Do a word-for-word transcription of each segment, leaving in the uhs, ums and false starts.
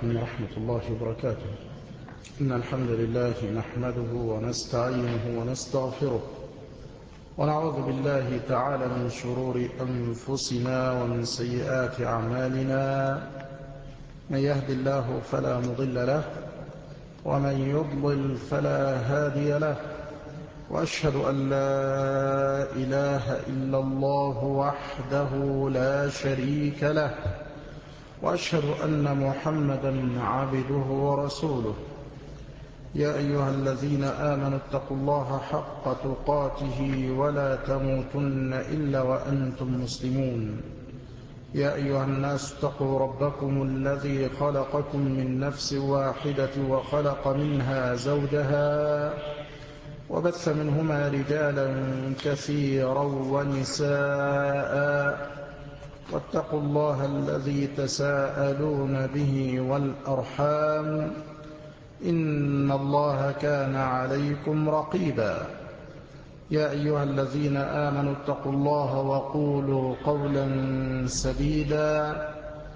عليكم ورحمة الله وبركاته. إن الحمد لله نحمده ونستعينه ونستغفره ونعوذ بالله تعالى من شرور أنفسنا ومن سيئات أعمالنا. من يهد الله فلا مضل له ومن يضلل فلا هادي له، وأشهد أن لا إله إلا الله وحده لا شريك له، وأشهد أن محمدا عبده ورسوله. يا أيها الذين آمنوا اتقوا الله حق تقاته ولا تموتن إلا وأنتم مسلمون. يا أيها الناس اتقوا ربكم الذي خلقكم من نفس واحدة وخلق منها زوجها وبث منهما رجالا كثيرا ونساء، واتقوا الله الذي تساءلون به والأرحام إن الله كان عليكم رقيبا. يا أيها الذين آمنوا اتقوا الله وقولوا قولا سديدا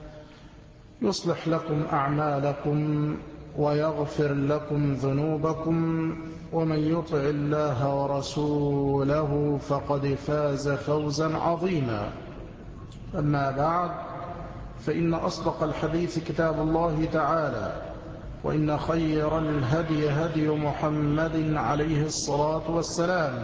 يصلح لكم أعمالكم ويغفر لكم ذنوبكم، ومن يطع الله ورسوله فقد فاز فوزا عظيما. أما بعد، فإن أصدق الحديث كتاب الله تعالى، وإن خير الهدي هدي محمد عليه الصلاة والسلام،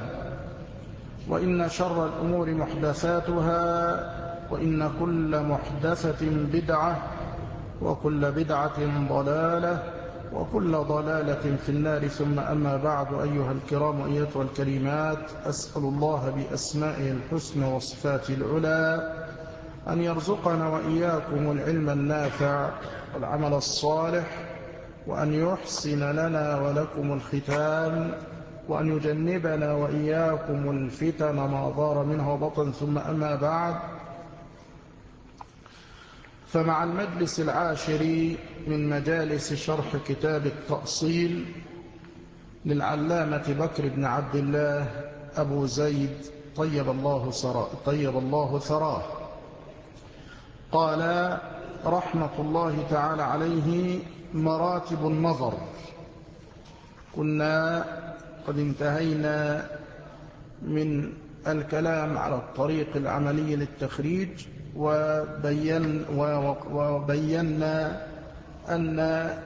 وإن شر الأمور محدثاتها، وإن كل محدثة بدعة، وكل بدعة ضلالة، وكل ضلالة في النار. ثم أما بعد، أيها الكرام أيتها الكريمات، أسأل الله بأسمائه الحسنى وصفاته العلى أن يرزقنا وإياكم العلم النافع والعمل الصالح، وأن يحسن لنا ولكم الختام، وأن يجنبنا وإياكم الفتن ما ظهر منها وبطن. ثم أما بعد، فمع المجلس العاشر من مجالس شرح كتاب التأصيل للعلامة بكر بن عبد الله أبو زيد طيب الله ثراه طيب الله ثراه قال رحمة الله تعالى عليه: مراتب النظر. كنا قد انتهينا من الكلام على الطريق العملي للتخريج، وبين وبينا أن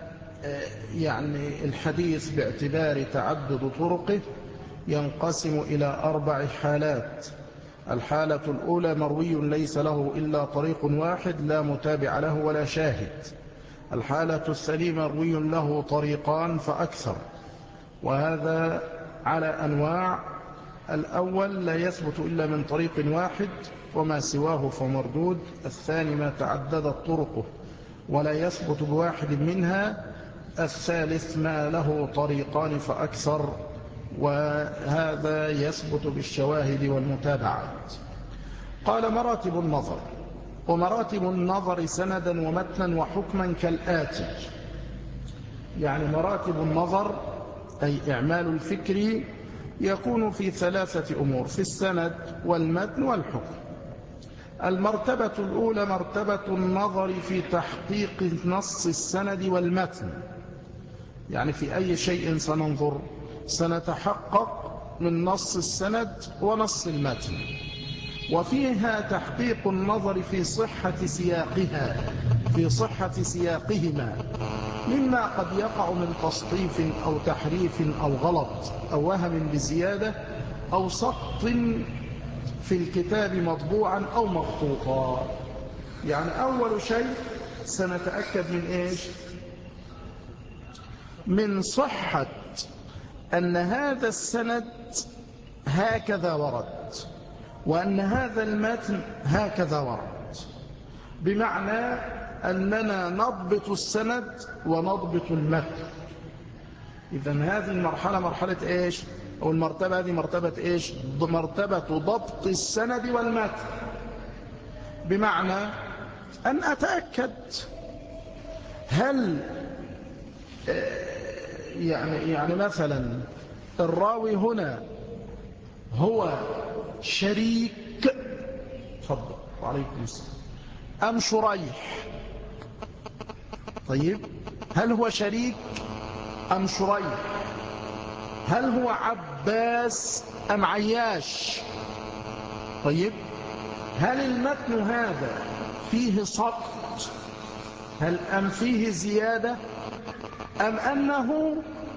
يعني الحديث باعتبار تعدد طرقه ينقسم إلى أربع حالات. الحالة الأولى: مروي ليس له إلا طريق واحد لا متابع له ولا شاهد. الحالة الثانية: مروي له طريقان فأكثر، وهذا على أنواع. الأول: لا يثبت إلا من طريق واحد وما سواه فمردود. الثاني: ما تعددت طرقه ولا يثبت بواحد منها. الثالث: ما له طريقان فأكثر، وهذا يثبت بالشواهد والمتابعات. قال: مراتب النظر. ومراتب النظر سندا ومتنا وحكما كالآتي. يعني مراتب النظر أي إعمال الفكر يكون في ثلاثة أمور: في السند والمتن والحكم. المرتبة الأولى مرتبة النظر في تحقيق نص السند والمتن. يعني في أي شيء سننظر؟ سنتحقق من نص السند ونص المتن، وفيها تحقيق النظر في صحة سياقها في صحة سياقهما، مما قد يقع من تسطيف أو تحريف أو غلط أو وهم بزيادة أو سقط في الكتاب مطبوعا أو مخطوطا. يعني أول شيء سنتأكد من إيش؟ من صحة أن هذا السند هكذا ورد، وأن هذا المتن هكذا ورد، بمعنى أننا نضبط السند ونضبط المتن. إذن هذه المرحلة مرحلة إيش؟ أو المرتبة هذه مرتبة إيش؟ مرتبة ضبط السند والمتن، بمعنى أن أتأكد هل يعني يعني مثلا الراوي هنا هو شريك، تفضل وعليكم السلام، أم شريح؟ طيب، هل هو شريك أم شريح؟ هل هو عباس أم عياش؟ طيب، هل المتن هذا فيه سقط هل أم فيه زيادة أم أنه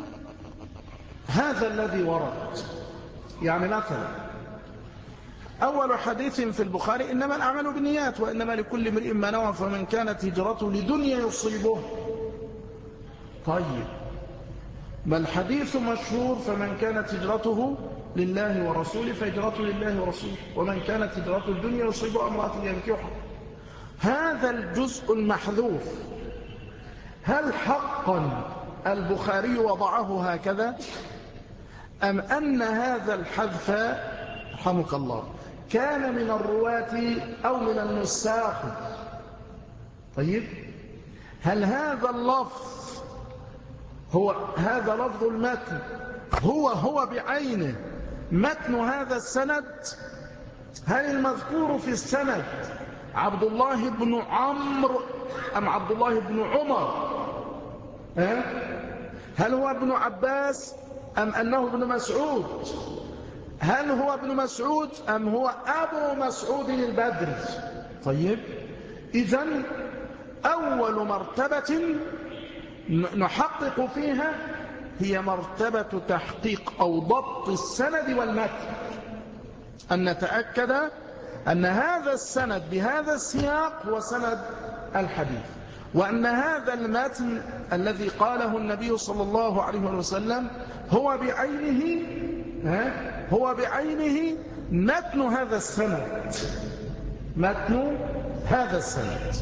هذا الذي ورد؟ يعني مثلا أول حديث في البخاري إنما الأعمال بالنيات وإنما لكل امرئ ما نوى فمن كانت هجرته لدنيا يصيبه. طيب، ما الحديث مشهور فمن كانت هجرته لله ورسوله فهجرته لله ورسوله ومن كانت هجرته لدنيا يصيبها امرأة ينكحها. هذا الجزء المحذوف هل حقا البخاري وضعه هكذا أم أن هذا الحذف رحمك الله كان من الرواة أو من النساخ؟ طيب، هل هذا اللفظ هو هذا لفظ المتن هو هو بعينه متن هذا السند؟ هل المذكور في السند عبد الله بن عمرو أم عبد الله بن عمر؟ أه؟ هل هو ابن عباس أم أنه ابن مسعود؟ هل هو ابن مسعود أم هو أبو مسعود البدري؟ طيب، إذن أول مرتبة نحقق فيها هي مرتبة تحقيق أو ضبط السند والمتن، أن نتأكد أن هذا السند بهذا السياق هو سند الحديث، وأن هذا المتن الذي قاله النبي صلى الله عليه وسلم هو بعينه هو بعينه متن هذا السند متن هذا السند.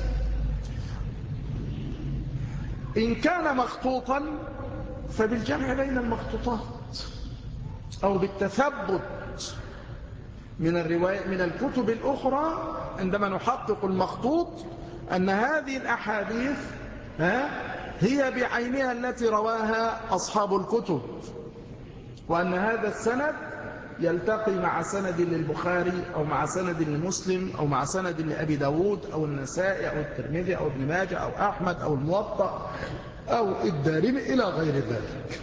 إن كان مخطوطا فبالجمع بين المخطوطات أو بالتثبت من الرواية من الكتب الأخرى عندما نحقق المخطوط أن هذه الأحاديث هي بعينها التي رواها أصحاب الكتب، وأن هذا السند يلتقي مع سند للبخاري أو مع سند لمسلم أو مع سند لأبي داود أو النسائي أو الترمذي أو ابن ماجه أو أحمد أو الموطأ أو الدارمي إلى غير ذلك.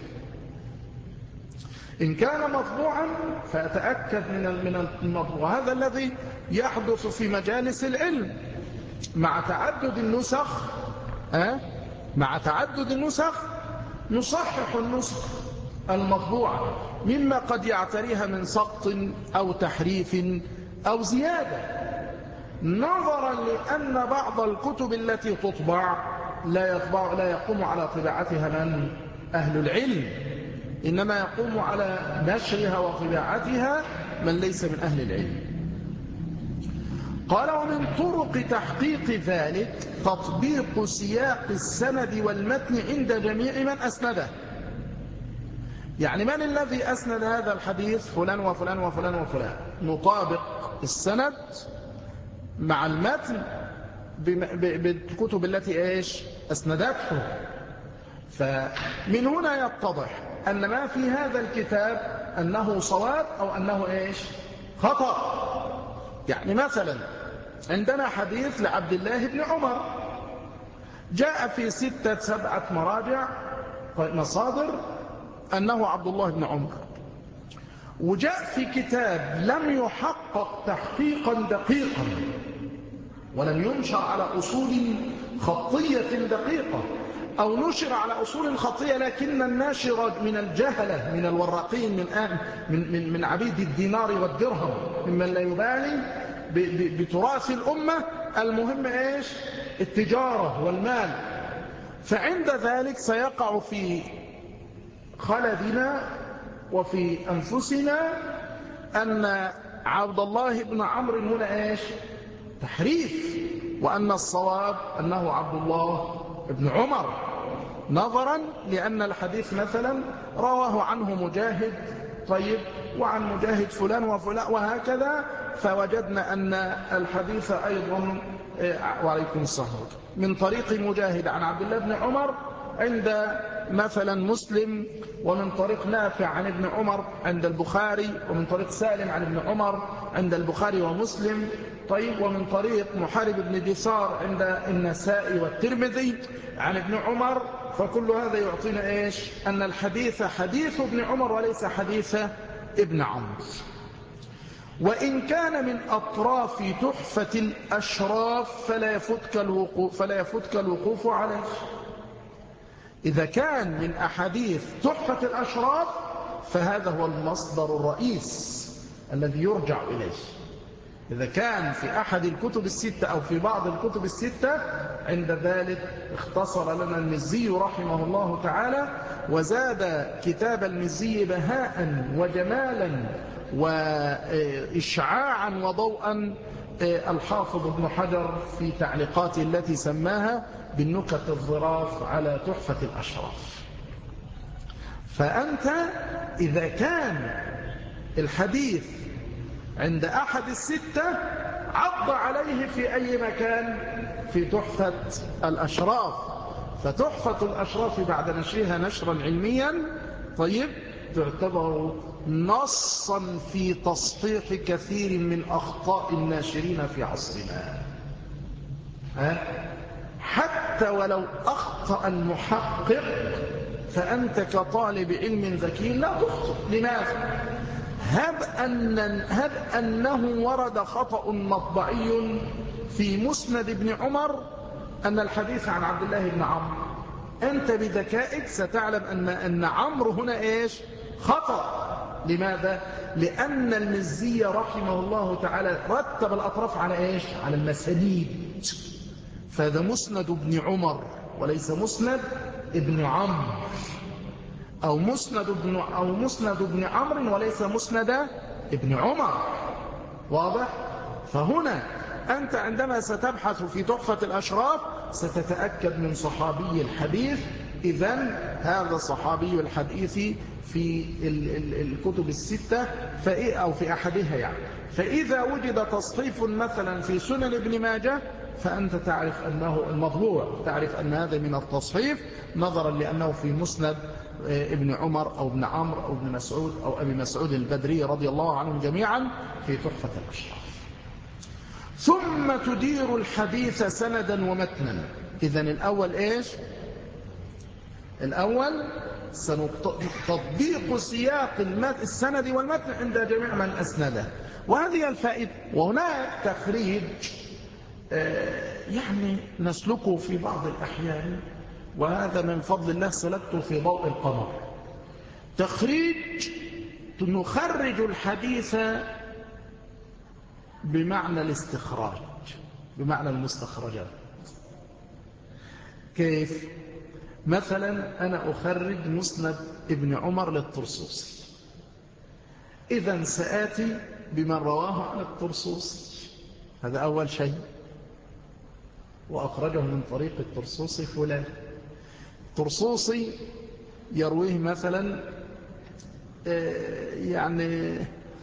إن كان مطبوعا فأتأكد من المطبوع. هذا الذي يحدث في مجالس العلم مع تعدد النسخ أه؟ مع تعدد النسخ نصحح النسخ المطبوعة مما قد يعتريها من سقط أو تحريف أو زيادة، نظرا لأن بعض الكتب التي تطبع لا, يطبع لا يقوم على طباعتها من أهل العلم، إنما يقوم على نشرها وطباعتها من ليس من أهل العلم. قال: ومن طرق تحقيق ذلك تطبيق سياق السند والمتن عند جميع من أسنده. يعني من الذي أسند هذا الحديث؟ فلان وفلان وفلان وفلان. نطابق السند مع المتن بالكتب التي إيش أسندته. فمن هنا يتضح أن ما في هذا الكتاب أنه صواب أو أنه إيش خطأ. يعني مثلا عندنا حديث لعبد الله بن عمر جاء في ستة سبعة مراجع مصادر أنه عبد الله بن عمر، وجاء في كتاب لم يحقق تحقيقا دقيقا ولم ينشر على أصول خطية دقيقة، أو نشر على أصول خطية لكن الناشر من الجهلة من الوراقين من آن من من من عبيد الدينار والدرهم ممن لا يبالي بتراث الأمة، المهم إيش التجارة والمال. فعند ذلك سيقع في خلدنا وفي أنفسنا أن عبد الله بن عمرو هنا إيش تحريف، وأن الصواب أنه عبد الله بن عمر، نظرا لأن الحديث مثلا رواه عنه مجاهد طيب وعن مجاهد فلان وفلان وهكذا، فوجدنا أن الحديث أيضا وعليكم السلام من طريق مجاهد عن عبد الله بن عمر عند مثلا مسلم، ومن طريق نافع عن ابن عمر عند البخاري، ومن طريق سالم عن ابن عمر عند البخاري ومسلم، طيب ومن طريق محارب بن دثار عند النسائي والترمذي عن ابن عمر، فكل هذا يعطينا إيش؟ أن الحديث حديث ابن عمر وليس حديث ابن عمرو. وإن كان من أطراف تحفة الأشراف فلا يفوتك الوقوف, فلا يفوتك الوقوف عليه. إذا كان من أحاديث تحفة الأشراف فهذا هو المصدر الرئيس الذي يرجع إليه. إذا كان في أحد الكتب الستة أو في بعض الكتب الستة عند ذلك اختصر لنا المزي رحمه الله تعالى وزاد كتاب المزي بهاء وجمالا وإشعاعا وضوءا الحافظ ابن حجر في تعليقاته التي سماها بالنكت الظراف على تحفة الأشراف. فأنت إذا كان الحديث عند أحد الستة عض عليه في أي مكان في تحفة الأشراف، فتحفة الأشراف بعد نشرها نشرا علميا طيب تعتبر نصا في تصحيح كثير من أخطاء الناشرين في عصرنا. ها؟ حتى ولو أخطأ المحقق فأنت كطالب علم ذكي لا تخطئ. لماذا؟ هب, أن هب أنه ورد خطأ مطبعي في مسند ابن عمر أن الحديث عن عبد الله بن عمرو، أنت بذكائك ستعلم أن, أن عمرو هنا إيش؟ خطأ. لماذا؟ لأن المزي رحمه الله تعالى رتب الأطراف على إيش؟ على المسانيد، فهذا مسند ابن عمر وليس مسند ابن عمرو، أو مسند ابن أو مسند ابن عمرو وليس مسند ابن عمر. واضح؟ فهنا أنت عندما ستبحث في تحفة الأشراف ستتأكد من صحابي الحديث، إذن هذا صحابي الحديث في الكتب الستة أو في أحدها يعني. فإذا وجد تصحيف مثلا في سنن ابن ماجه فأنت تعرف أنه المطبوع، تعرف أن هذا من التصحيف نظرا لأنه في مسند ابن عمر أو ابن عمرو أو ابن مسعود أو أبي مسعود البدري رضي الله عنهم جميعا في تحفة الأشراف. ثم تدير الحديث سندا ومتنا. إذن الأول إيش؟ الأول تطبيق سياق السند والمتن عند جميع من أسنده، وهذه الفائدة. وهناك تخريج يعني نسلكه في بعض الأحيان، وهذا من فضل الله سلكته في ضوء القمر. تخريج نخرج الحديث بمعنى الاستخراج، بمعنى المستخرجات. كيف؟ مثلا أنا أخرج مسند ابن عمر للطرسوسي، إذن سآتي بمن رواه عن الطرسوسي، هذا أول شيء، وأخرجه من طريق الطرسوسي فلان. الطرسوسي يرويه مثلا يعني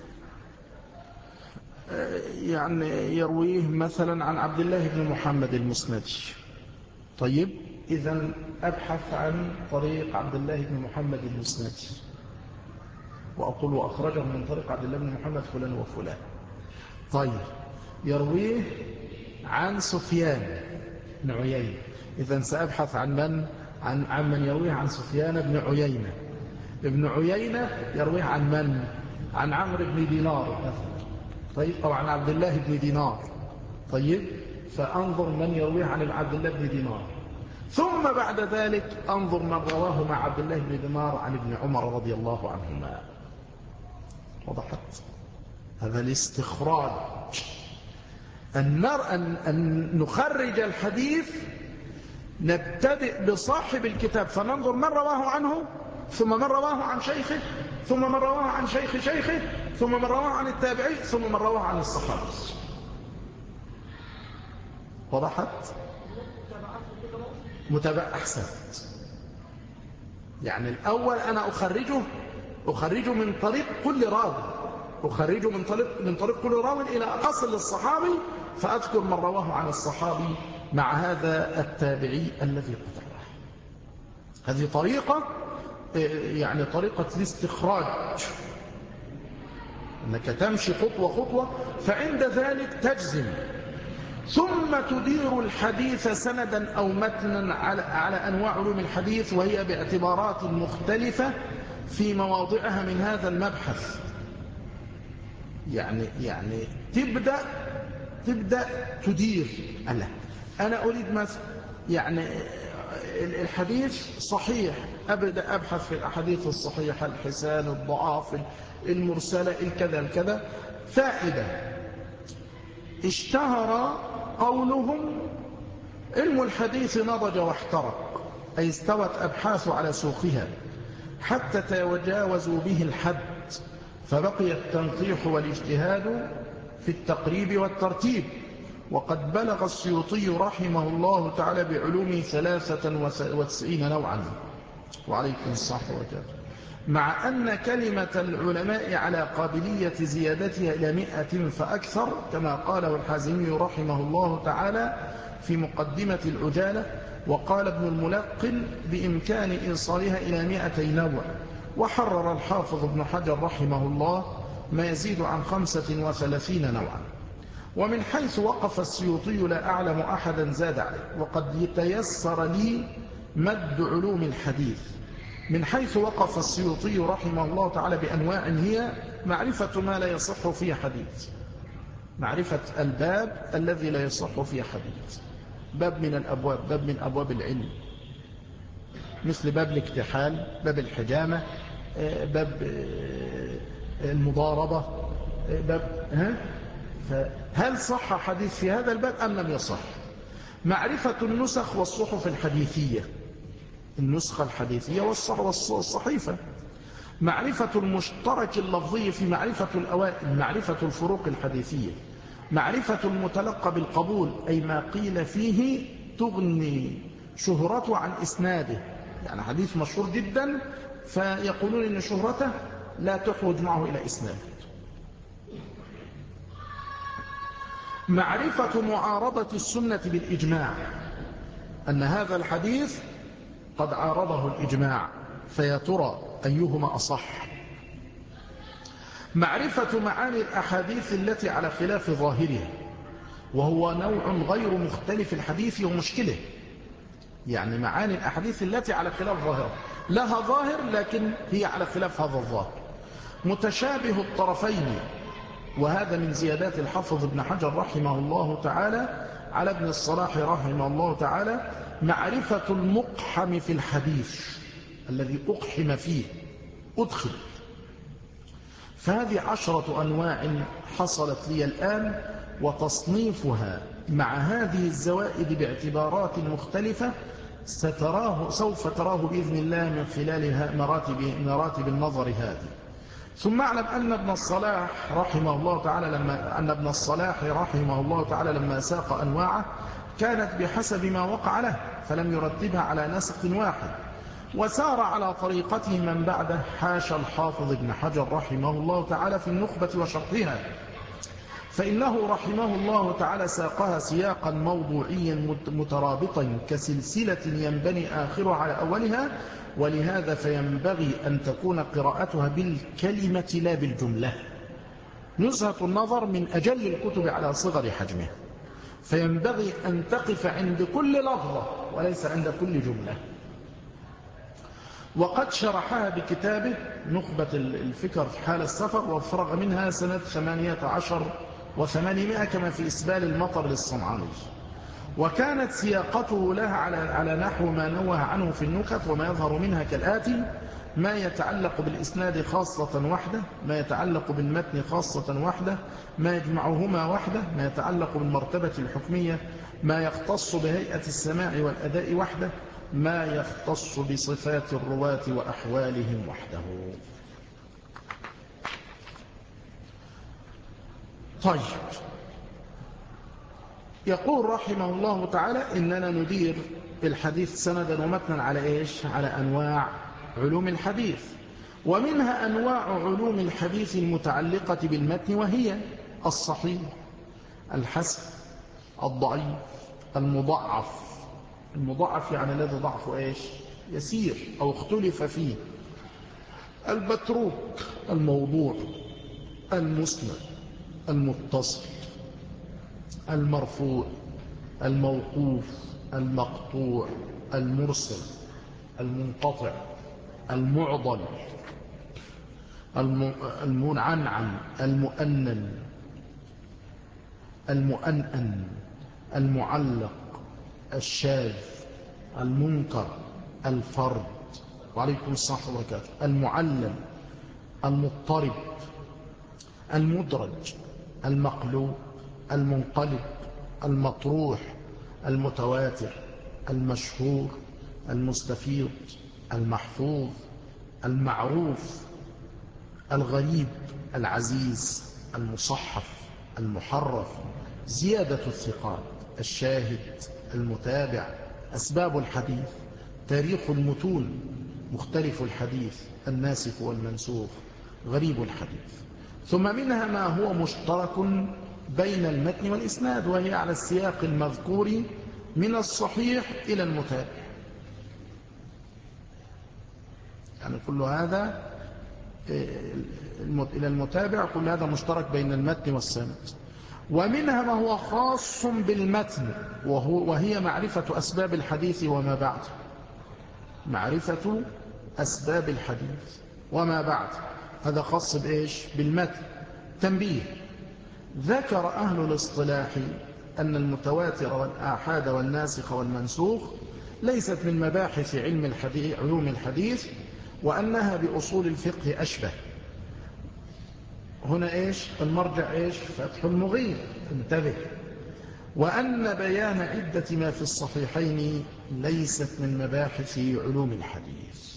يعني يرويه مثلا عن عبد الله بن محمد المسندي. طيب إذن أبحث عن طريق عبد الله بن محمد المسندي وأقول وأخرجه من طريق عبد الله بن محمد فلان وفلان. طيب يرويه عن سفيان بن عيينة، إذن سأبحث عن من عن, عن من يرويه عن سفيان بن عيينة. ابن عيينة يرويه عن من؟ عن عمرو بن دينار مثلا، طيب، أو عن عبد الله بن دينار. طيب فأنظر من يرويه عن عبد الله بن دينار، ثم بعد ذلك أنظر من رواه مع عبد الله بن دينار عن ابن عمر رضي الله عنهما. وضحت؟ هذا الاستخراج، أن, أن, أن نخرج الحديث نبتدئ بصاحب الكتاب فننظر من رواه عنه، ثم من رواه عن شيخه، ثم من رواه عن شيخ شيخه، ثم من رواه عن التابعي، ثم من رواه عن الصحابي. وضحت؟ متابعة أحسنت. يعني الأول أنا أخرجه أخرجه من طريق كل راوي، أخرجه من طريق من طريق كل راوي إلى أصل الصحابي، فأذكر من رواه عن الصحابي مع هذا التابعي الذي قتله. هذه طريقة يعني طريقة الاستخراج. أنك تمشي خطوة خطوة، فعند ذلك تجزم. ثم تدير الحديث سندا أو متنا على, على أنواع علوم الحديث، وهي باعتبارات مختلفة في مواضعها من هذا المبحث. يعني, يعني تبدأ, تبدأ تدير. ألا أنا أريد مثلا يعني الحديث صحيح، أبدأ أبحث في الأحاديث الصحيحة، الحسان، الضعاف، المرسلة، الكذا الكذا. فائدة اشتهر قولهم علم الحديث نضج واحترق، أي استوت أبحاث على سوقها حتى تجاوزوا به الحد، فبقي التنقيح والاجتهاد في التقريب والترتيب. وقد بلغ السيوطي رحمه الله تعالى بعلومه ثلاثة وتسعين نوعا، وعليكم الصحة والجزاء، مع أن كلمة العلماء على قابلية زيادتها إلى مئة فأكثر، كما قاله الحازمي رحمه الله تعالى في مقدمة العجالة. وقال ابن الملقن بإمكان إيصالها إلى مئتي نوع. وحرر الحافظ ابن حجر رحمه الله ما يزيد عن خمسة وثلاثين نوعا. ومن حيث وقف السيوطي لا أعلم أحدا زاد عليه، وقد يتيسر لي مد علوم الحديث. من حيث وقف السيوطي رحمه الله تعالى بأنواع هي معرفة ما لا يصح فيه حديث، معرفة الباب الذي لا يصح فيه حديث، باب من الأبواب، باب من أبواب العلم، مثل باب الاكتحال، باب الحجامة، باب المضاربة، باب ها؟ فهل صح حديث في هذا الباب أم لم يصح؟ معرفة النسخ والصحف الحديثية، النسخة الحديثية والصحيفة. معرفة المشترك اللفظي في معرفة الأوائل، معرفة الفروق الحديثية. معرفة المتلقى بالقبول، أي ما قيل فيه تغني شهرته عن إسناده، يعني حديث مشهور جدا فيقولون إن شهرته لا تحوج معه إلى إسناده. معرفة معارضة السنة بالإجماع، أن هذا الحديث قد عارضه الإجماع، فيا ترى أيهما أصح. معرفة معاني الأحاديث التي على خلاف ظاهرها، وهو نوع غير مختلف الحديث ومشكله، يعني معاني الأحاديث التي على خلاف ظاهرها، لها ظاهر لكن هي على خلاف هذا الظاهر. متشابه الطرفين، وهذا من زيادات الحافظ ابن حجر رحمه الله تعالى على ابن الصلاح رحمه الله تعالى. معرفة المقحم في الحديث، الذي أقحم فيه، أدخل. فهذه عشرة أنواع حصلت لي الآن، وتصنيفها مع هذه الزوائد باعتبارات مختلفة ستراه سوف تراه بإذن الله من خلال مراتب, مراتب النظر هذه. ثم اعلم أن ابن الصلاح رحمه الله تعالى لما أن ابن الصلاح رحمه الله تعالى لما ساق أنواعه كانت بحسب ما وقع له، فلم يرتبها على نسق واحد، وسار على طريقته من بعده، حاشا الحافظ ابن حجر رحمه الله تعالى في النخبة وشرحها، فإنه رحمه الله تعالى ساقها سياقا موضوعيا مترابطا كسلسلة ينبني آخرها على أولها، ولهذا فينبغي أن تكون قراءتها بالكلمة لا بالجملة. نزهة النظر من أجل الكتب على صغر حجمها، فينبغي أن تقف عند كل لفظة وليس عند كل جملة. وقد شرحها بكتابه نخبة الفكر في حال السفر، وفرغ منها سنة ثمانية عشر وثمانمائة كما في إسبال المطر للصنعاني. وكانت سياقته لها على على نحو ما نوه عنه في النكت، وما يظهر منها كالآتي: ما يتعلق بالإسناد خاصة وحده، ما يتعلق بالمتن خاصة وحده، ما يجمعهما وحده، ما يتعلق بالمرتبة الحكمية، ما يختص بهيئة السماع والأداء وحده، ما يختص بصفات الرواة وأحوالهم وحده. طيب، يقول رحمه الله تعالى إننا ندير الحديث سندا ومتنا على إيش؟ على أنواع علوم الحديث، ومنها أنواع علوم الحديث المتعلقة بالمتن، وهي الصحيح، الحسن، الضعيف، المضاعف. المضاعف يعني الذي ضعفه إيش؟ يسير أو اختلف فيه. المتروك، الموضوع، المسند، المتصل، المرفوع، الموقوف، المقطوع، المرسل، المنقطع، المعضل، المنعنعن، المؤنن، المؤنن، المعلق، الشاذ، المنكر، الفرد، وعليكم السلام ورحمة الله وبركاته، المعلم، المضطرب، المدرج، المقلوب، المنقلب، المطروح، المتواتر، المشهور، المستفيض، المحفوظ، المعروف، الغريب، العزيز، المصحف، المحرف، زيادة الثقات، الشاهد، المتابع، أسباب الحديث، تاريخ المتون، مختلف الحديث، الناسخ والمنسوخ، غريب الحديث. ثم منها ما هو مشترك بين المتن والإسناد، وهي على السياق المذكور من الصحيح إلى المتابع. يعني كل هذا إلى المتابع، كل هذا مشترك بين المتن والسند. ومنها ما هو خاص بالمتن، وهو وهي معرفة أسباب الحديث وما بعد. معرفة أسباب الحديث وما بعد، هذا خاص بإيش؟ بالمتن. تنبيه: ذكر أهل الاصطلاح أن المتواتر والآحاد والناسخ والمنسوخ ليست من مباحث علم الحديث علوم الحديث، وأنها بأصول الفقه أشبه. هنا إيش؟ المرجع إيش؟ فتح المغيث، انتبه. وأن بيان عدة ما في الصحيحين ليست من مباحث علوم الحديث.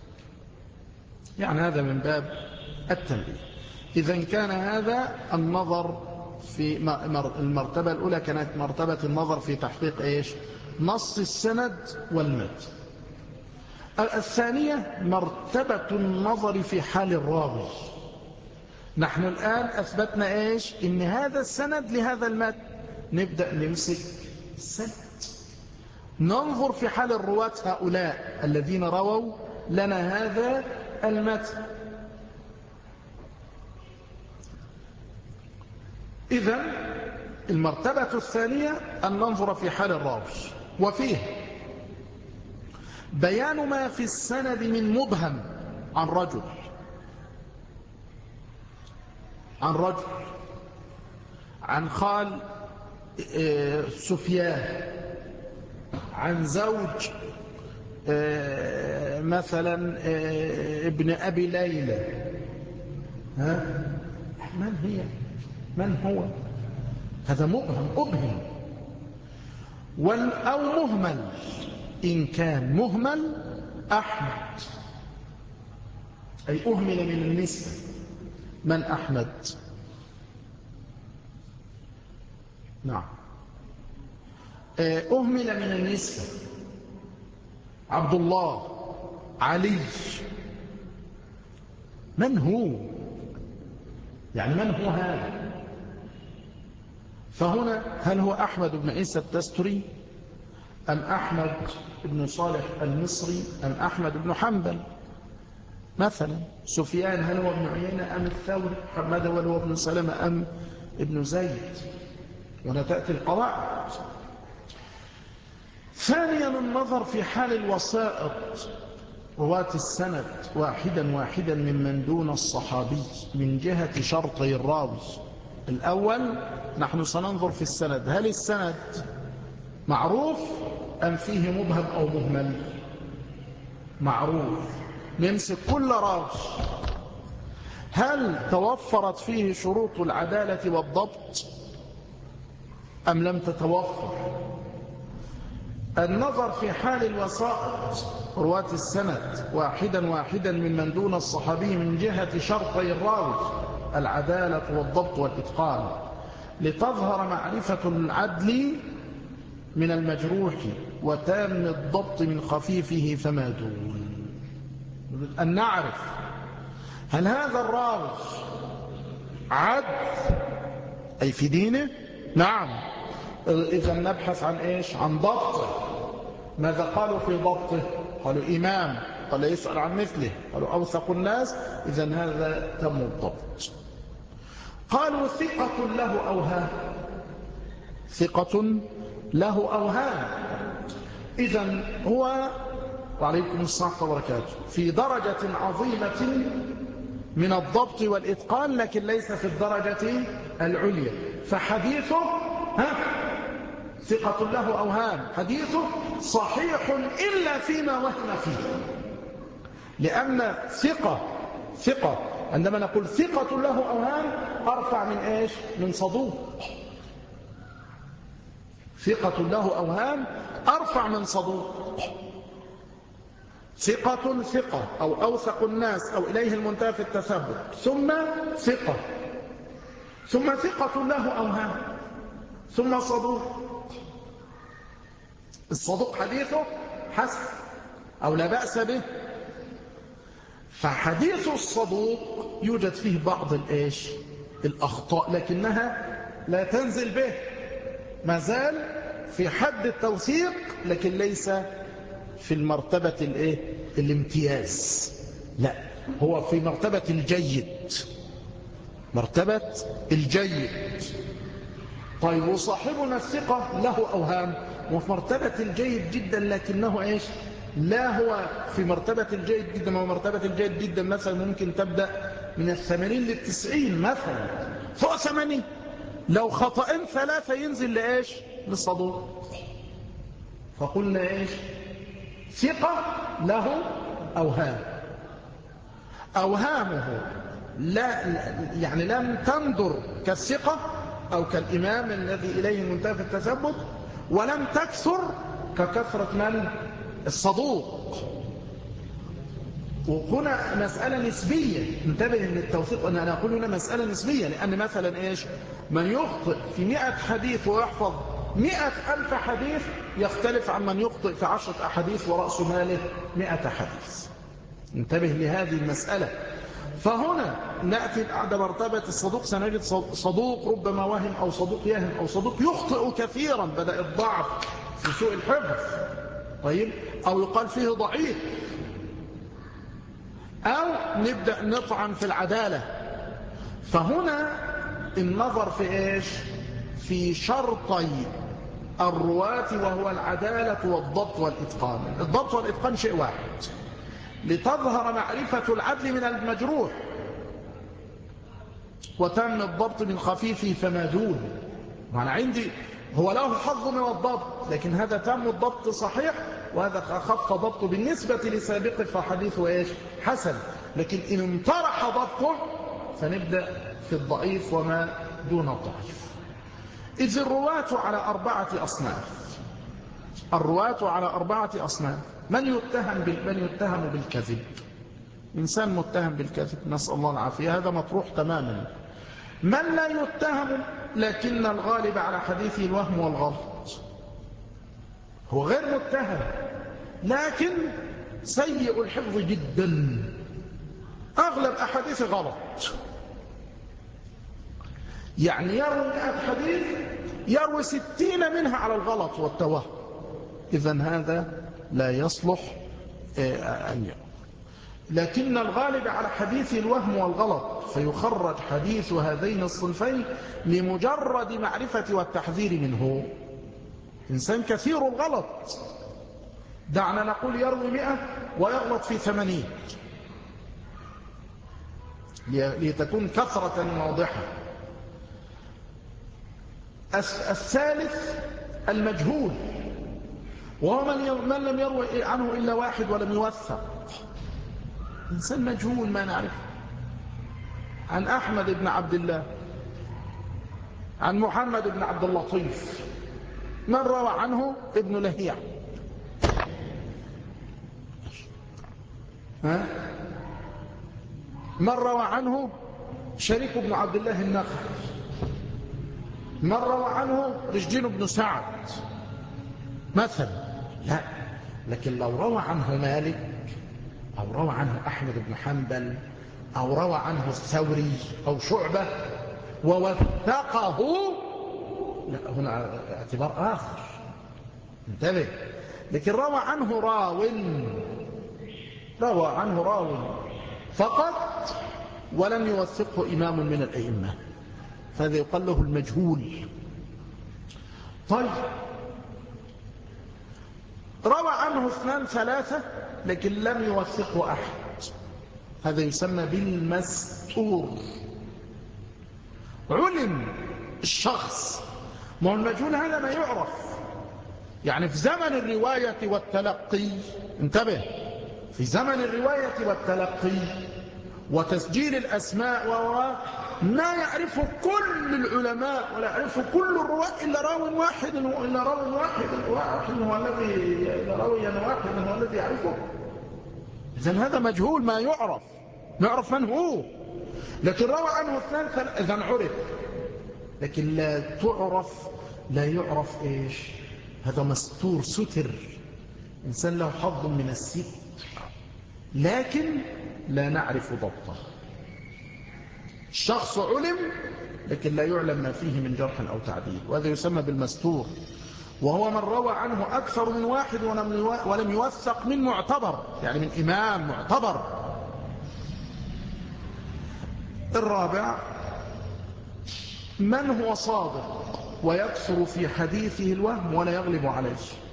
يعني هذا من باب التنبيه. إذن كان هذا النظر في المرتبة الأولى، كانت مرتبة النظر في تحقيق إيش؟ نص السند والمتن. الثانية مرتبة النظر في حال الراوي. نحن الآن أثبتنا إيش؟ إن هذا السند لهذا المتن، نبدأ نمسك السند، ننظر في حال الرواة هؤلاء الذين رووا لنا هذا المتن. إذن المرتبة الثانية أن ننظر في حال الراوي، وفيه بيان ما في السند من مبهم عن رجل عن رجل عن خال سفيان، عن زوج مثلا ابن أبي ليلى. ها؟ من هي؟ من هو؟ هذا مبهم، أبهم. أو مهمل. إن كان مهمل أحمد، أي أهمل من النسبة. من أحمد؟ نعم، أهمل من النسبة. عبد الله، علي. من هو؟ يعني من هو هذا؟ فهنا هل هو أحمد بن عيسى التستري، أم أحمد بن صالح المصري، أم أحمد بن حنبل مثلا؟ سفيان هل هو ابن عيينة أم الثوري؟ محمد هل هو ابن سلمة أم ابن زيد؟ وهنا تأتي القواعد. ثانيا النظر في حال الوسائط، رواة السند واحدا واحدا ممن دون الصحابي من جهة شرطي الراوي. الأول نحن سننظر في السند، هل السند معروف أم فيه مبهم أو مهمل؟ معروف. نمسك كل راوي، هل توفرت فيه شروط العدالة والضبط أم لم تتوفر؟ النظر في حال الوسائط، رواة السند واحدا واحدا ممن دون الصحابي من جهة شرطي الراوي، العدالة والضبط والإتقان، لتظهر معرفة العدل من المجروح وتام الضبط من خفيفه فما دون. أن نعرف هل هذا الراوي عدل أي في دينه؟ نعم. إذا نبحث عن إيش؟ عن ضبطه. ماذا قالوا في ضبطه؟ قالوا إمام، قال يسأل عن مثله، قالوا أوثق الناس، إذا هذا تم الضبط. قالوا ثقة له أوهام، ثقة له أوهام. إذن هو وعليكم السلام وبركاته في درجة عظيمة من الضبط والإتقان، لكن ليس في الدرجة العليا. فحديثه ها ثقة له أوهام، حديثه صحيح إلا فيما وهم فيه. لأن ثقة ثقة عندما نقول ثقة له أوهام أرفع من إيش؟ من صدوق. ثقة له أوهام أرفع من صدوق. ثقة ثقة أو أوثق الناس أو إليه المنتهى في التثبت، ثم ثقة، ثم ثقة له أوهام، ثم صدوق. الصدوق حديثه حسن أو لا بأس به. فحديث الصدوق يوجد فيه بعض الإيش؟ الأخطاء، لكنها لا تنزل به، ما زال في حد التوثيق، لكن ليس في المرتبة الإيه؟ الامتياز، لا، هو في مرتبة الجيد، مرتبة الجيد. طيب وصاحبنا الثقة له أوهام وفي مرتبة الجيد جدا، لكنه إيش؟ لا هو في مرتبة الجيد جدا. ما هو مرتبة الجيد جدا مثلا ممكن تبدأ من الثمانين للتسعين مثلا، فوق ثمانين لو خطأين ثلاثة ينزل لإيش؟ للصدوق. فقلنا إيش؟ ثقة له أوهام، أوهامه لا يعني لم تندر كالثقة أو كالإمام الذي إليه المنتهى في التثبت، ولم تكثر ككثرة من؟ الصدوق. وهنا مسألة نسبية، انتبه ان التوثيق أن أنا أقول هنا مسألة نسبية، لأن مثلا إيش؟ من يخطئ في مئة حديث ويحفظ مئة ألف حديث يختلف عن من يخطئ في عشرة أحاديث ورأس ماله مئة حديث. انتبه لهذه المسألة. فهنا نأتي بعد مرتبة الصدوق سنجد صدوق ربما وهم أو صدوق يهم أو صدوق يخطئ كثيرا، بدأ الضعف في سوء الحفظ، طيب، أو يقال فيه ضعيف، أو نبدأ نطعن في العدالة. فهنا النظر في إيش؟ في شرطي الرواة، وهو العدالة والضبط والإتقان. الضبط والإتقان شيء واحد، لتظهر معرفة العدل من المجروح، وتم الضبط من خفيفه فما دون. وأنا عندي هو له حظ من الضبط، لكن هذا تم الضبط صحيح، وهذا أخف ضبطه بالنسبة لسابقه، فحديثه إيش؟ حسن. لكن إن انطرح ضبطه فنبدأ في الضعيف وما دون الضعيف. إذ الرواة على أربعة أصناف. الرواة على أربعة أصناف. من يتهم بال... من يتهم بالكذب، إنسان متهم بالكذب، نسأل الله العافية، هذا مطروح تماما. من لا يتهم لكن الغالب على حديثه الوهم والغلط، هو غير متهم لكن سيء الحفظ جدا، أغلب أحاديثه غلط، يعني يروي مئة حديث يروي ستين منها على الغلط والتوهم. إذن هذا لا يصلح أن يروي. لكن الغالب على حديث الوهم والغلط، فيخرج حديث هذين الصنفين لمجرد معرفة والتحذير منه. إنسان كثير الغلط، دعنا نقول يروي مئة ويغلط في ثمانين لتكون كثرة واضحة. الثالث المجهول، وهو من لم يروي عنه إلا واحد ولم يوثق، إنسان مجهول ما نعرفه. عن أحمد بن عبد الله، عن محمد بن عبد اللطيف، من روى عنه ابن لهيع، ها؟ من روى عنه شريك بن عبد الله النخعي، من روى عنه رشدين بن سعد مثلا، لا. لكن لو روى عنه مالك أو روى عنه أحمد بن حنبل أو روى عنه الثوري أو شعبة ووثقه، لا، هنا اعتبار آخر، انتبه. لكن روى عنه راو، روى عنه راو فقط ولم يوثقه إمام من الأئمة، فهذا يقال له المجهول. طيب روى عنه اثنان ثلاثة لكن لم يوثقه أحد، هذا يسمى بالمستور. علم الشخص، ما هو المجهول هذا ما يعرف، يعني في زمن الرواية والتلقي، انتبه، في زمن الرواية والتلقي وتسجيل الأسماء ما يعرفه كل العلماء ولا يعرفه كل الرواة إلا راو واحد إلا راو واحد واحد هو الذي إلا راويا واحد هو الذي يعرفه. إذن هذا مجهول ما يعرف، نعرف من هو، لكن روى عنه اثنان ثلاثة إذن عرف، لكن لا تعرف، لا يعرف إيش، هذا مستور ستر، إنسان له حظ من الستر لكن لا نعرف ضبطه. الشخص علم لكن لا يعلم ما فيه من جرح أو تعديل، وهذا يسمى بالمستور، وهو من روى عنه أكثر من واحد ولم يوثق من معتبر، يعني من إمام معتبر. الرابع من هو صادق ويكثر في حديثه الوهم ولا يغلب عليه.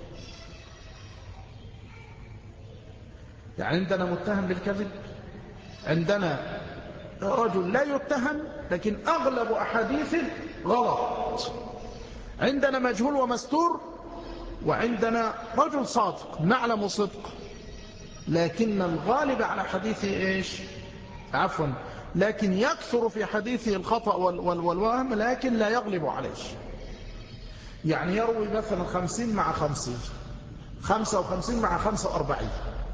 يعني عندنا متهم بالكذب، عندنا رجل لا يتهم لكن أغلب أحاديثه غلط، عندنا مجهول ومستور، وعندنا رجل صادق نعلم صدق لكن الغالب على حديثه إيش، عفوا، لكن يكثر في حديثه الخطأ والوهم لكن لا يغلب عليه. يعني يروي مثلا خمسين مع خمسين، خمسة وخمسين مع خمسة وأربعين.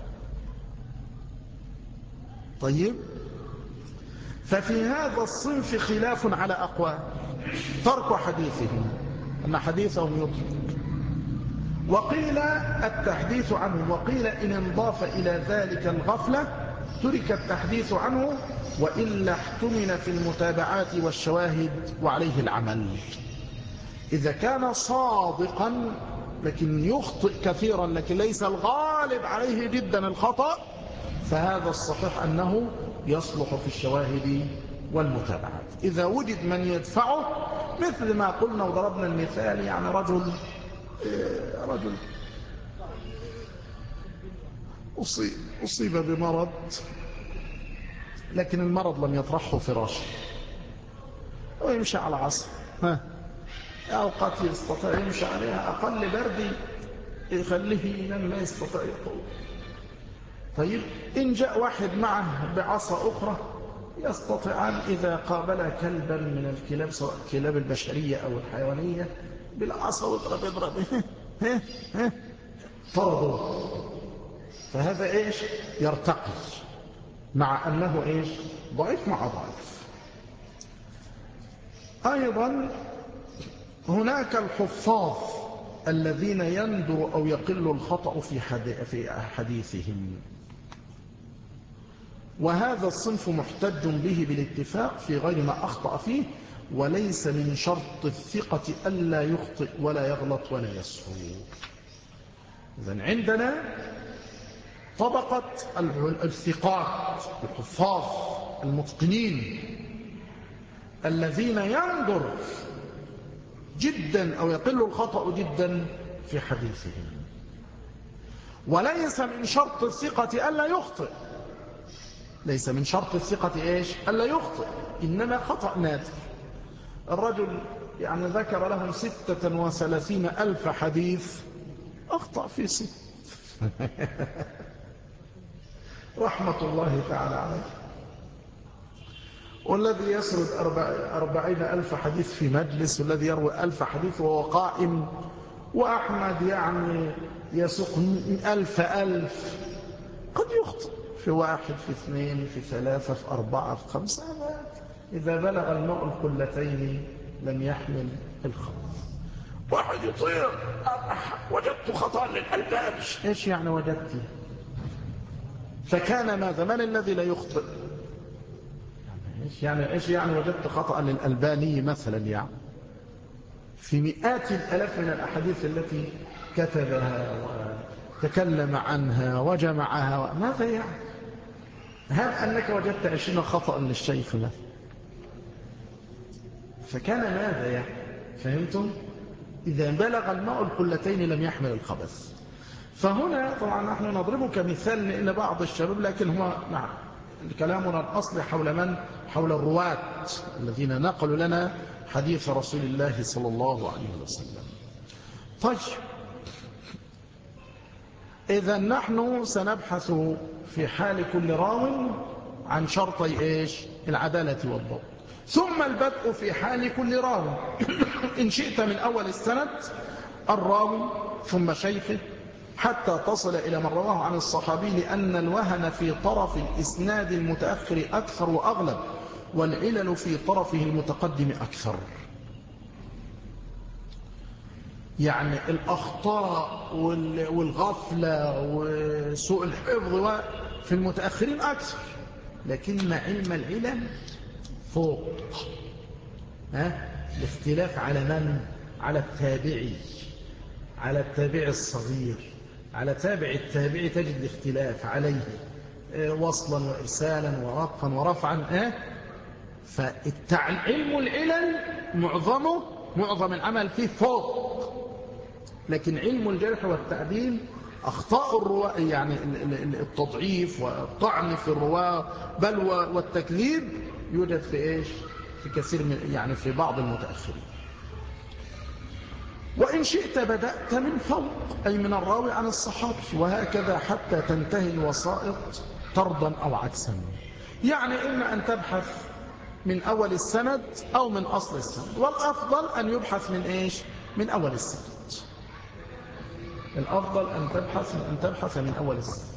طيب، ففي هذا الصنف خلاف على أقوال، ترك حديثهم أن حديثهم يطلق، وقيل التحديث عنه، وقيل إن انضاف إلى ذلك الغفلة ترك التحديث عنه وإلا احتمل في المتابعات والشواهد وعليه العمل. إذا كان صادقا لكن يخطئ كثيرا لكن ليس الغالب عليه جدا الخطأ، فهذا الصحيح أنه يصلح في الشواهد والمتابعات. إذا وجد من يدفعه مثل ما قلنا وضربنا المثال، يعني رجل رجل أصيب, أصيب بمرض لكن المرض لم يطرحه فراشه ويمشي على عصر، ها أوقات يستطيع يمشي عليها، أقل برد يخليه ينام لا يستطيع يقوم. طيب إن جاء واحد معه بعصا أخرى يستطيعان إذا قابل كلبا من الكلاب سواء كلاب البشرية أو الحيوانية بالعصا واضرب اضرب طردوا، فهذا إيش يرتقي مع أنه إيش ضعيف مع ضعيف. أيضا هناك الحفاظ الذين يندر أو يقل الخطأ في في حديثهم، وهذا الصنف محتج به بالاتفاق في غير ما أخطأ فيه، وليس من شرط الثقة ألا يخطئ ولا يغلط ولا يسهو. إذن عندنا طبقة الثقات الحفاظ المتقنين الذين يندر جدا أو يقل الخطأ جدا في حديثهم، وليس من شرط الثقة ألا يخطئ، ليس من شرط الثقة إيش ألا يخطئ، إنما خطأ نادر. الرجل يعني ذكر لهم ستة وثلاثين ألف حديث أخطأ في ست رحمة الله تعالى عليه. والذي يسرد أربعين ألف حديث في مجلس، والذي يروي ألف حديث وهو قائم، وأحمد يعني يسوق ألف ألف، قد يخطئ في واحد في اثنين في ثلاثة في أربعة في خمسة. إذا بلغ الماء القلتين لم يحمل الخبث. واحد يطير وجدت خطأ للألباب، إيش يعني وجدت؟ فكان ماذا؟ من الذي لا يخطئ؟ إيش يعني إيش يعني وجدت خطأ للألباني مثلا؟ يعني في مئات الألاف من الأحاديث التي كتبها وتكلم عنها وجمعها، ماذا يعني؟ هل أنك وجدت عشرين خطأ للشيخ مثلا؟ فكان ماذا يعني؟ فهمتم؟ إذا بلغ الماء القلتين لم يحمل الخبث. فهنا طبعا نحن نضربه كمثال لأن بعض الشباب، لكن هو نعم كلامنا الأصل حول من؟ حول الرواة الذين نقلوا لنا حديث رسول الله صلى الله عليه وسلم. طيب، إذا نحن سنبحث في حال كل راو عن شرطي إيش؟ العدالة والضبط، ثم البدء في حال كل راو إن شئت من أول السند الراوي ثم شيخه حتى تصل إلى من رواه عن الصحابي، لأن الوهن في طرف الإسناد المتأخر أكثر وأغلب، والعلل في طرفه المتقدم أكثر. يعني الأخطاء والغفلة وسوء الحفظ في المتأخرين أكثر، لكن علم العلل فوق. ها؟ الاختلاف على من؟ على التابعي، على التابع الصغير، على تابع التابع تجد الاختلاف عليه وصلا وإرسالا ورقا ورفعا. اه فعلم العلل معظمه معظم العمل فيه فوق، لكن علم الجرح والتعديل أخطاء الرواة، يعني التضعيف والطعن في الرواة بل والتكذيب يوجد في إيش؟ في كثير من يعني في بعض المتأخرين. وإن شئت بدأت من فوق، أي من الراوي عن الصحابي، وهكذا حتى تنتهي الوسائط طردا أو عكسا. يعني إما أن تبحث من أول السند أو من أصل السند، والأفضل أن يبحث من إيش؟ من أول السند. الأفضل أن تبحث أن تبحث من أول السند،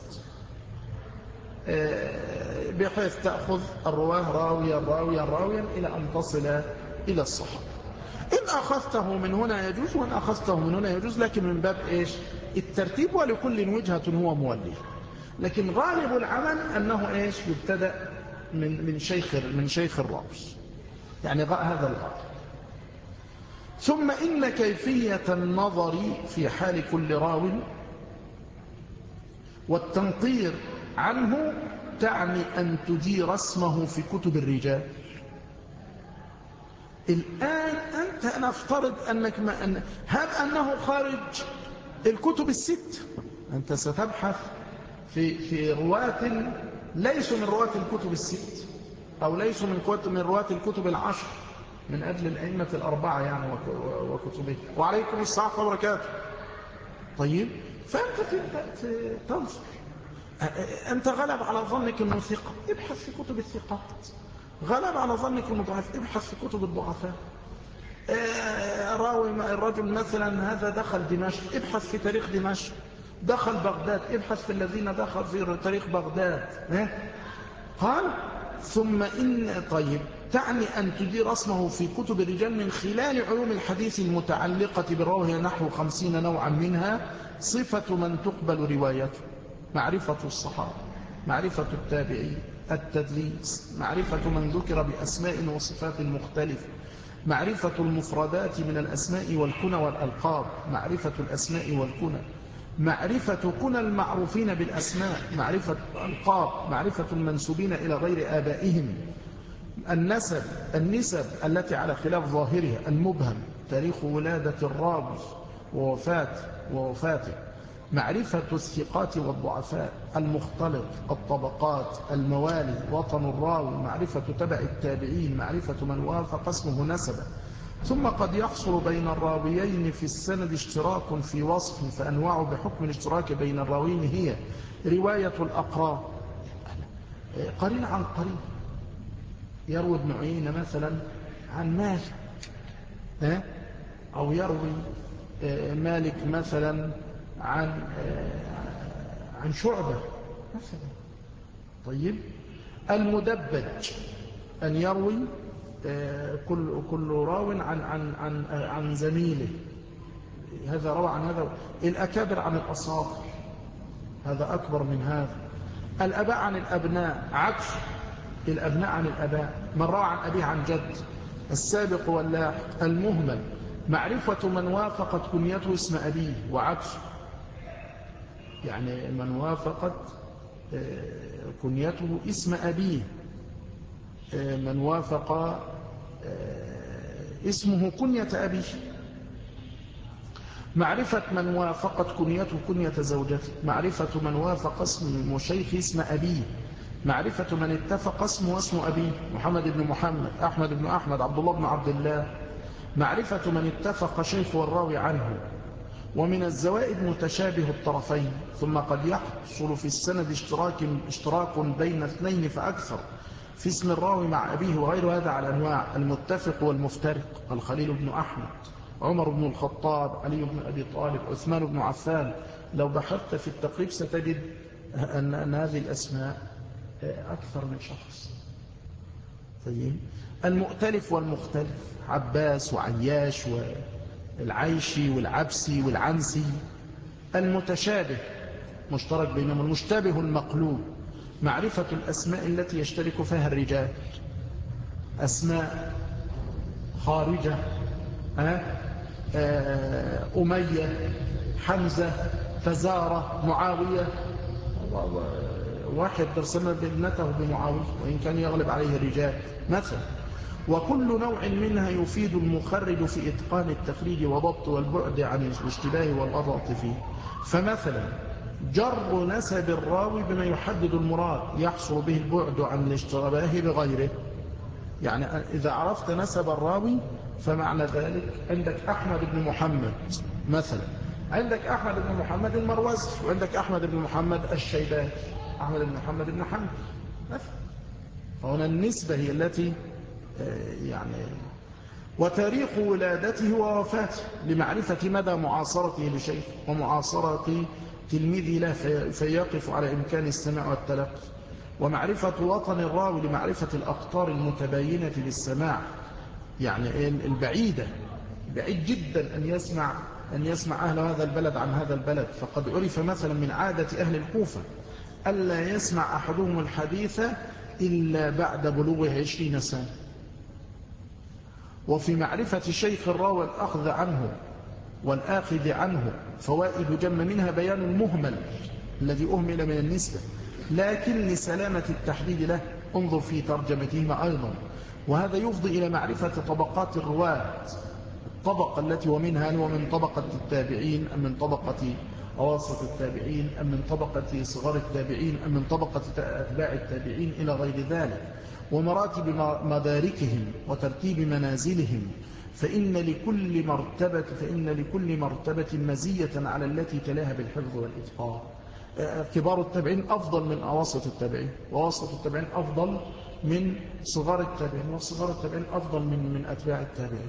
بحيث تأخذ الرواه راويا راويا راويا إلى أن تصل إلى الصحابة. إن أخذته من هنا يجوز، وإن أخذته من هنا يجوز، لكن من باب إيش؟ الترتيب، ولكل وجهة هو موليه. لكن غالب العمل أنه إيش؟ يبتدأ من من شيخ من شيخ الراوي، يعني هذا الغالب. ثم إن كيفية النظر في حال كل راو والتنقير عنه تعني أن تدير اسمه في كتب الرجال. الآن أنت نفترض أنك ما أن هب أنه خارج الكتب الست، أنت ستبحث في في رواة ليسوا من رواة الكتب الست، أو ليسوا من كتب من رواة الكتب العشر من أجل الأئمة الأربعة يعني وكتبه. وعليكم السلام ورحمة الله وبركاته. طيب، فأنت تنظر، أنت غلب على ظنك أنه ثقة، ابحث في كتب الثقات. غلب على ظنك أنه ضعيف، ابحث في كتب الضعفاء. راوي الرجل مثلا هذا دخل دمشق، ابحث في تاريخ دمشق. دخل بغداد، ابحث في الذين دخل في تاريخ بغداد. قال ثم إن طيب تعني أن تدير اسمه في كتب الرجال من خلال علوم الحديث المتعلقة بالراوي نحو خمسين نوعا، منها صفة من تقبل روايته، معرفة الصحابة، معرفة التابعين، التدليس، معرفة من ذكر بأسماء وصفات مختلفة، معرفة المفردات من الأسماء والكنى والألقاب، معرفة الأسماء والكنى، معرفة كنى المعروفين بالأسماء، معرفة الألقاب، معرفة المنسوبين إلى غير آبائهم، النسب النسب التي على خلاف ظاهرها، المبهم، تاريخ ولادة الراوي ووفاته ووفاته، معرفة الثقات والضعفاء، المختلط، الطبقات، الموالي، وطن الراوي، معرفة تبع التابعين، معرفة من وافق اسمه نسبه. ثم قد يحصل بين الراويين في السند اشتراك في وصف، فأنواع بحكم الاشتراك بين الراويين هي رواية الأقران، قرين عن قرين، يروي ابن عيينة مثلا عن مالك، أو يروي مالك مثلا عن عن شعبة مثلا. طيب، المدبج أن يروي كل كل راو عن عن عن عن زميله، هذا روى عن هذا. الأكابر عن الأصاغر، هذا أكبر من هذا. الأباء عن الأبناء عكس، الأبناء عن الأباء، من روى عن أبيه عن جد. السابق واللاحق، المهمل، معرفة من وافقت كنيته اسم أبيه وعكسه، يعني من وافقت كنيته اسم أبيه، من وافق اسمه كنية أبيه. معرفة من وافقت كنيته كنية زوجته، معرفة من وافق اسم شيخ اسم أبيه، معرفة من اتفق اسمه واسم أبيه، محمد بن محمد، أحمد بن أحمد، عبد الله بن عبد الله، معرفة من اتفق شيخ والراوي عنه. ومن الزوائد متشابه الطرفين، ثم قد يحصل في السند اشتراك, اشتراك بين اثنين فأكثر في اسم الراوي مع أبيه، وغير هذا على أنواع: المتفق والمفترق، الخليل بن أحمد، عمر بن الخطاب، علي بن أبي طالب، عثمان بن عفان. لو بحثت في التقريب ستجد أن, أن هذه الأسماء أكثر من شخص. طيب. المؤتلف والمختلف، عباس وعياش والعيشي والعبسي والعنسي. المتشابه مشترك بينهم، المشتبه المقلوب، معرفة الأسماء التي يشترك فيها الرجال، أسماء خارجة، أمية، حمزة، فزارة، معاوية. واحد درسنا بابنته بمعاوية وإن كان يغلب عليه الرجال مثلا. وكل نوع منها يفيد المخرج في إتقان التخريج وضبط والبعد عن الاشتباه والغلط فيه. فمثلا جر نسب الراوي بما يحدد المراد يحصل به البعد عن الاشتباه بغيره. يعني إذا عرفت نسب الراوي فمعنى ذلك عندك أحمد بن محمد مثلا، عندك أحمد بن محمد المروزي، وعندك أحمد بن محمد الشيباني، أحمد بن محمد بن حنبل مثلا. فهنا النسبة هي التي يعني. وتاريخ ولادته ووفاته لمعرفة مدى معاصرته لشيخ ومعاصرة تلميذه له فيقف على إمكان السماع والتلقي. ومعرفة وطن الراوي لمعرفة الأقطار المتباينة للسماع، يعني البعيدة، بعيد جدا أن يسمع أن يسمع أهل هذا البلد عن هذا البلد. فقد عرف مثلا من عادة أهل الكوفة ألا يسمع أحدهم الحديث إلا بعد بلوغه عشرين سنة. وفي معرفة شيخ الراوي الأخذ عنه والآخذ عنه فوائد جم منها بيان المهمل الذي أهمل من النسبة، لكن لسلامة التحديد له انظر في ترجمتهما أيضا. وهذا يفضي إلى معرفة طبقات الرواة، الطبقة التي ومنها هل هو من طبقة التابعين أم من طبقة أواسط التابعين أم من طبقة صغار التابعين أم من طبقة أتباع التابعين إلى غير ذلك. ومراتب مداركهم وترتيب منازلهم، فإن لكل مرتبة فإن لكل مرتبة مزية على التي تلاها بالحفظ والإتقان. كبار التابعين أفضل من أواسط التابعين، وأواسط التابعين أفضل من صغار التابعين، وصغار التابعين أفضل من من أتباع التابعين.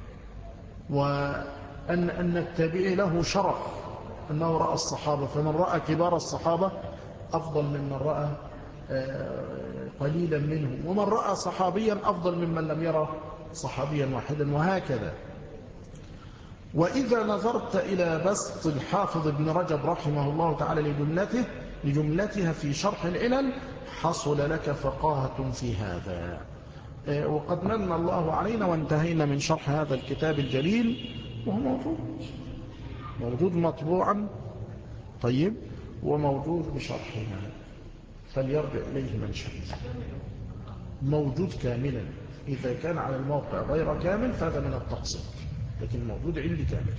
وأن أن التابعي له شرف أنه رأى الصحابة، فمن رأى كبار الصحابة أفضل ممن رأى قليلا منهم، ومن رأى صحابيا أفضل ممن لم يرى صحابيا واحدا، وهكذا. وإذا نظرت إلى بسط الحافظ ابن رجب رحمه الله تعالى لجملته لجملتها في شرح العلل حصل لك فقاهة في هذا. وقد من الله علينا وانتهينا من شرح هذا الكتاب الجليل، وهو موجود موجود مطبوعا طيب، وموجود بشرحنا، فليرجع إليه من شاء. موجود كاملا، إذا كان على الموقع غير كامل فهذا من التقصير، لكن موجود عندي كامل.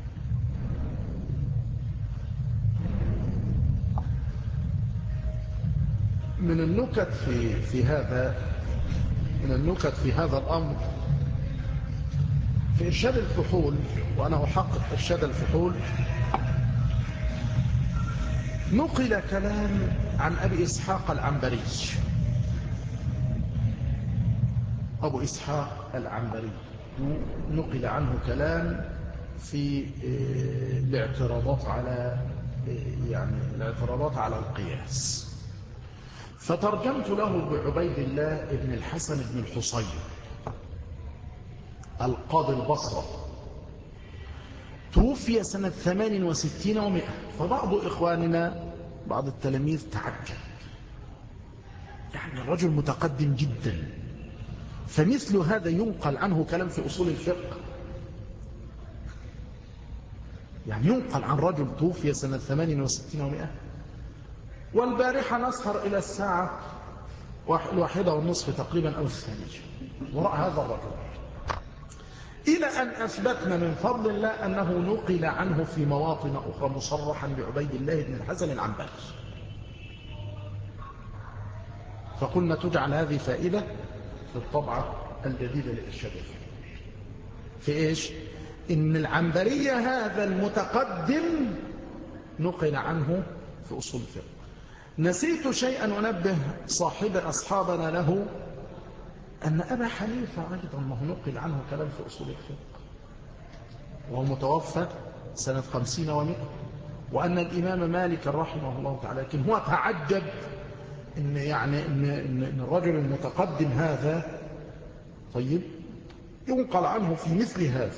من النكت في في هذا من النكت في هذا الأمر في إرشاد الفحول، وأنا أحقق إرشاد الفحول، نقل كلام عن أبي إسحاق العنبري. أبو إسحاق العنبري نقل عنه كلام في الاعتراضات على يعني الاعتراضات على القياس، فترجمت له بعبيد الله بن الحسن بن الحصين القاضي البصرة، توفي سنة ثمان وستين ومئة. فبعض إخواننا بعض التلاميذ تعجب، يعني الرجل متقدم جدا، فمثل هذا ينقل عنه كلام في أصول الفقه، يعني ينقل عن رجل توفي سنة ثمان وستين ومئة. والبارحة نسهر إلى الساعة الواحدة والنصف تقريبا أو الثانية وراء هذا الرجل. إلى أن أثبتنا من فضل الله أنه نقل عنه في مواطن أخرى مصرحا بعبيد الله بن الحسن العنبري. فقلنا تجعل هذه فائدة في الطبعة الجديدة لإرشاد الفقه. في إيش؟ إن العنبرية هذا المتقدم نقل عنه في أصول الفقه. نسيت شيئا أنبه صاحب أصحابنا له، أن أبا حنيفة أيضا ما هو نقل عنه كلام في أصول الفقه، وهو متوفى سنة خمسين ومئة، وأن الإمام مالك رحمه الله تعالى، لكن هو تعجب إن يعني إن, إن الرجل المتقدم هذا طيب ينقل عنه في مثل هذا.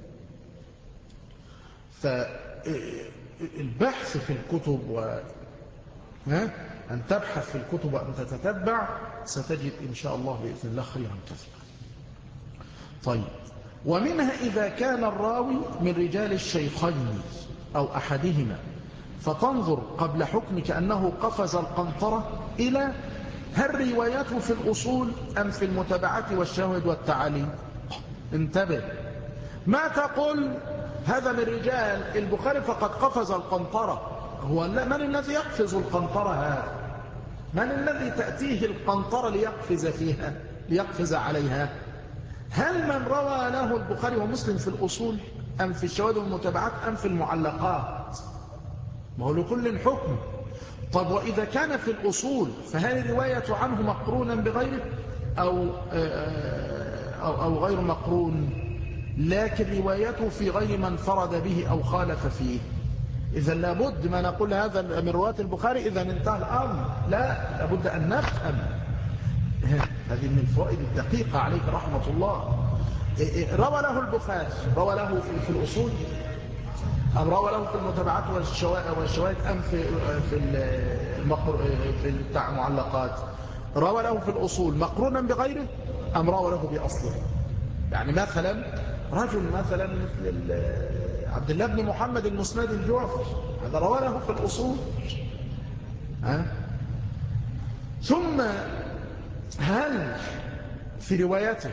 فالبحث في الكتب و أن تبحث في الكتب وأن تتتبع ستجد إن شاء الله بإذن الله خيرا كثيرا. طيب، ومنها إذا كان الراوي من رجال الشيخين أو أحدهما، فتنظر قبل حكمك أنه قفز القنطرة إلى هل رواياته في الأصول أم في المتابعات والشواهد والتعاليم. انتبه، ما تقول هذا من رجال البخاري فقد قفز القنطرة. هو من الذي يقفز القنطرة هذا؟ من الذي تأتيه القنطرة ليقفز فيها ليقفز عليها؟ هل من روى له البخاري ومسلم في الأصول أم في الشواهد والمتابعات أم في المعلقات؟ ما هو لكل حكم. طب وإذا كان في الأصول فهل الرواية عنه مقرونا بغيره أو, أو, أو غير مقرون، لكن روايته في غير من فرد به أو خالف فيه؟ إذا لابد ما نقول هذا من رواة البخاري إذا انتهى الأمر. لا، لابد أن نفهم. هذه من الفوائد الدقيقة عليك رحمة الله. روى له البخاري، روى له في الأصول أم روى له في المتابعات والشواهد أم في في في المعلقات؟ روى له في الأصول مقرونا بغيره أم روى له بأصله؟ يعني مثلا رجل مثلا مثل عبد الله بن محمد المسند الجعفي، هذا روى له في الأصول. ها؟ ثم هل في روايته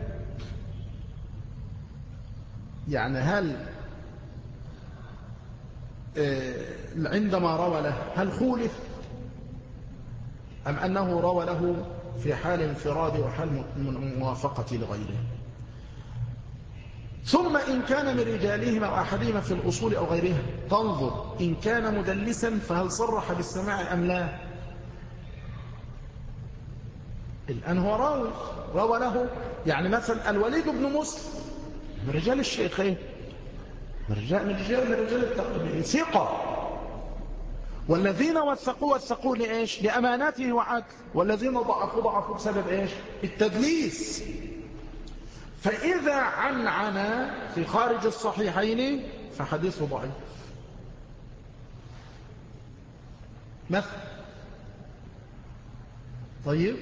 يعني هل عندما روى له هل خولف أم أنه روى له في حال انفراد وحال موافقة لغيره؟ ثم إن كان من رجالهما أو أحدهما في الأصول أو غيرها، تنظر إن كان مدلسا فهل صرح بالسماع أم لا. الآن هو راوي روى له، يعني مثلا الوليد بن مسلم من رجال الشيخين، من رجال من رجال من رجال التقديم، ثقة، والذين وثقوا وثقوا لإيش؟ لأمانته وعدل، والذين ضعفوا ضعفوا بسبب إيش؟ التدليس. فإذا عنعن في خارج الصحيحين فحديثه ضعيف مثلا. طيب،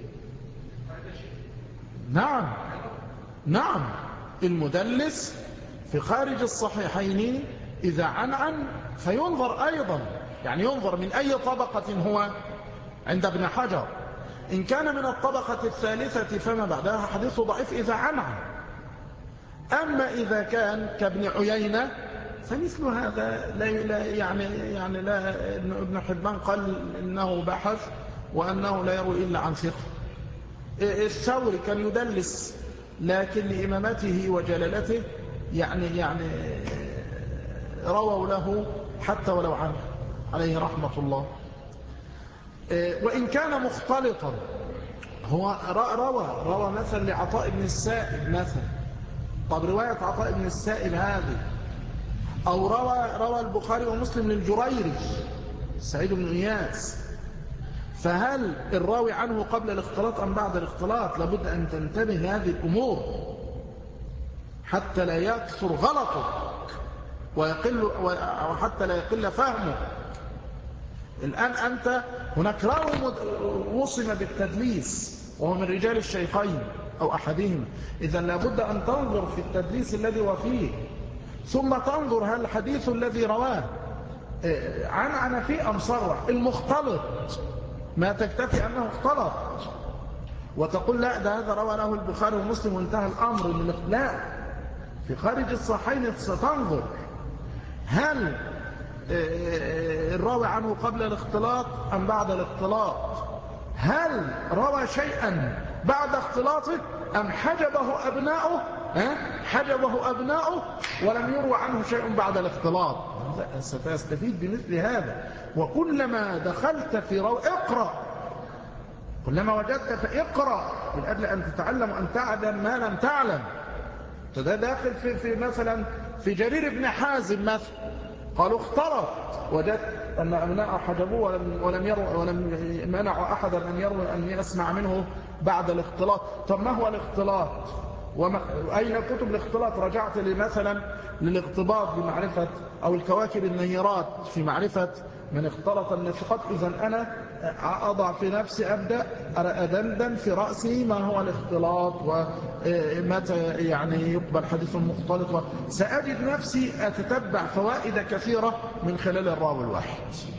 نعم نعم المدلس في خارج الصحيحين إذا عنعن فينظر أيضا، يعني ينظر من أي طبقة هو عند ابن حجر. إن كان من الطبقة الثالثة فما بعدها حديثه ضعيف إذا عنعن. أما إذا كان كابن عيينة فمثل هذا لا يعني يعني لا. ابن حبان قال إنه بحث وأنه لا يروي إلا عن ثقة. الثوري كان يدلس لكن لإمامته وجلالته يعني يعني رووا له حتى ولو عنه عليه رحمة الله. وإن كان مختلطا، هو روى روى مثلا لعطاء بن السائب مثلا. طب رواية عطاء بن السائب هذه، أو روى روى البخاري ومسلم للجريري سعيد بن إياس، فهل الراوي عنه قبل الاختلاط أم بعد الاختلاط؟ لابد أن تنتبه لهذه الأمور حتى لا يكثر غلطه ويقل، وحتى لا يقل فهمه. الآن أنت هناك راوي وصم بالتدليس وهو من رجال الشيخين أو أحدهما، إذا لابد أن تنظر في التدليس الذي هو فيه، ثم تنظر هل الحديث الذي رواه عنعن فيه أم صرح. المختلط ما تكتفي أنه اختلط وتقول لا ده هذا روى له البخاري ومسلم وانتهى الأمر. لا، في خارج الصحيحين ستنظر هل الراوي عنه قبل الاختلاط أم بعد الاختلاط، هل روى شيئا بعد اختلاطه أم حجبه أبناؤه حجبه أبناؤه ولم يروى عنه شيء بعد الاختلاط. ستستفيد بمثل هذا. وكلما دخلت في روى اقرأ، كلما وجدت فاقرأ من أجل أن تتعلم وأن تعلم ما لم تعلم. ده داخل في, في مثلا في جرير بن حازم مثلا، قالوا اختلط، وجدت أن أبناء حجبوه ولم ولم يروا ولم منعوا أحدا أن يروي أن يسمع منه بعد الاختلاط. طب ما هو الاختلاط؟ وما أين كتب الاختلاط؟ رجعت مثلا للاغتباط بمعرفة أو الكواكب النيرات في معرفة من اختلط النفقات. إذن أنا أضع في نفسي أبدأ أدندن في رأسي ما هو الاختلاط ومتى يعني يقبل حديث مختلط، سأجد نفسي أتتبع فوائد كثيرة من خلال الراوي الواحد.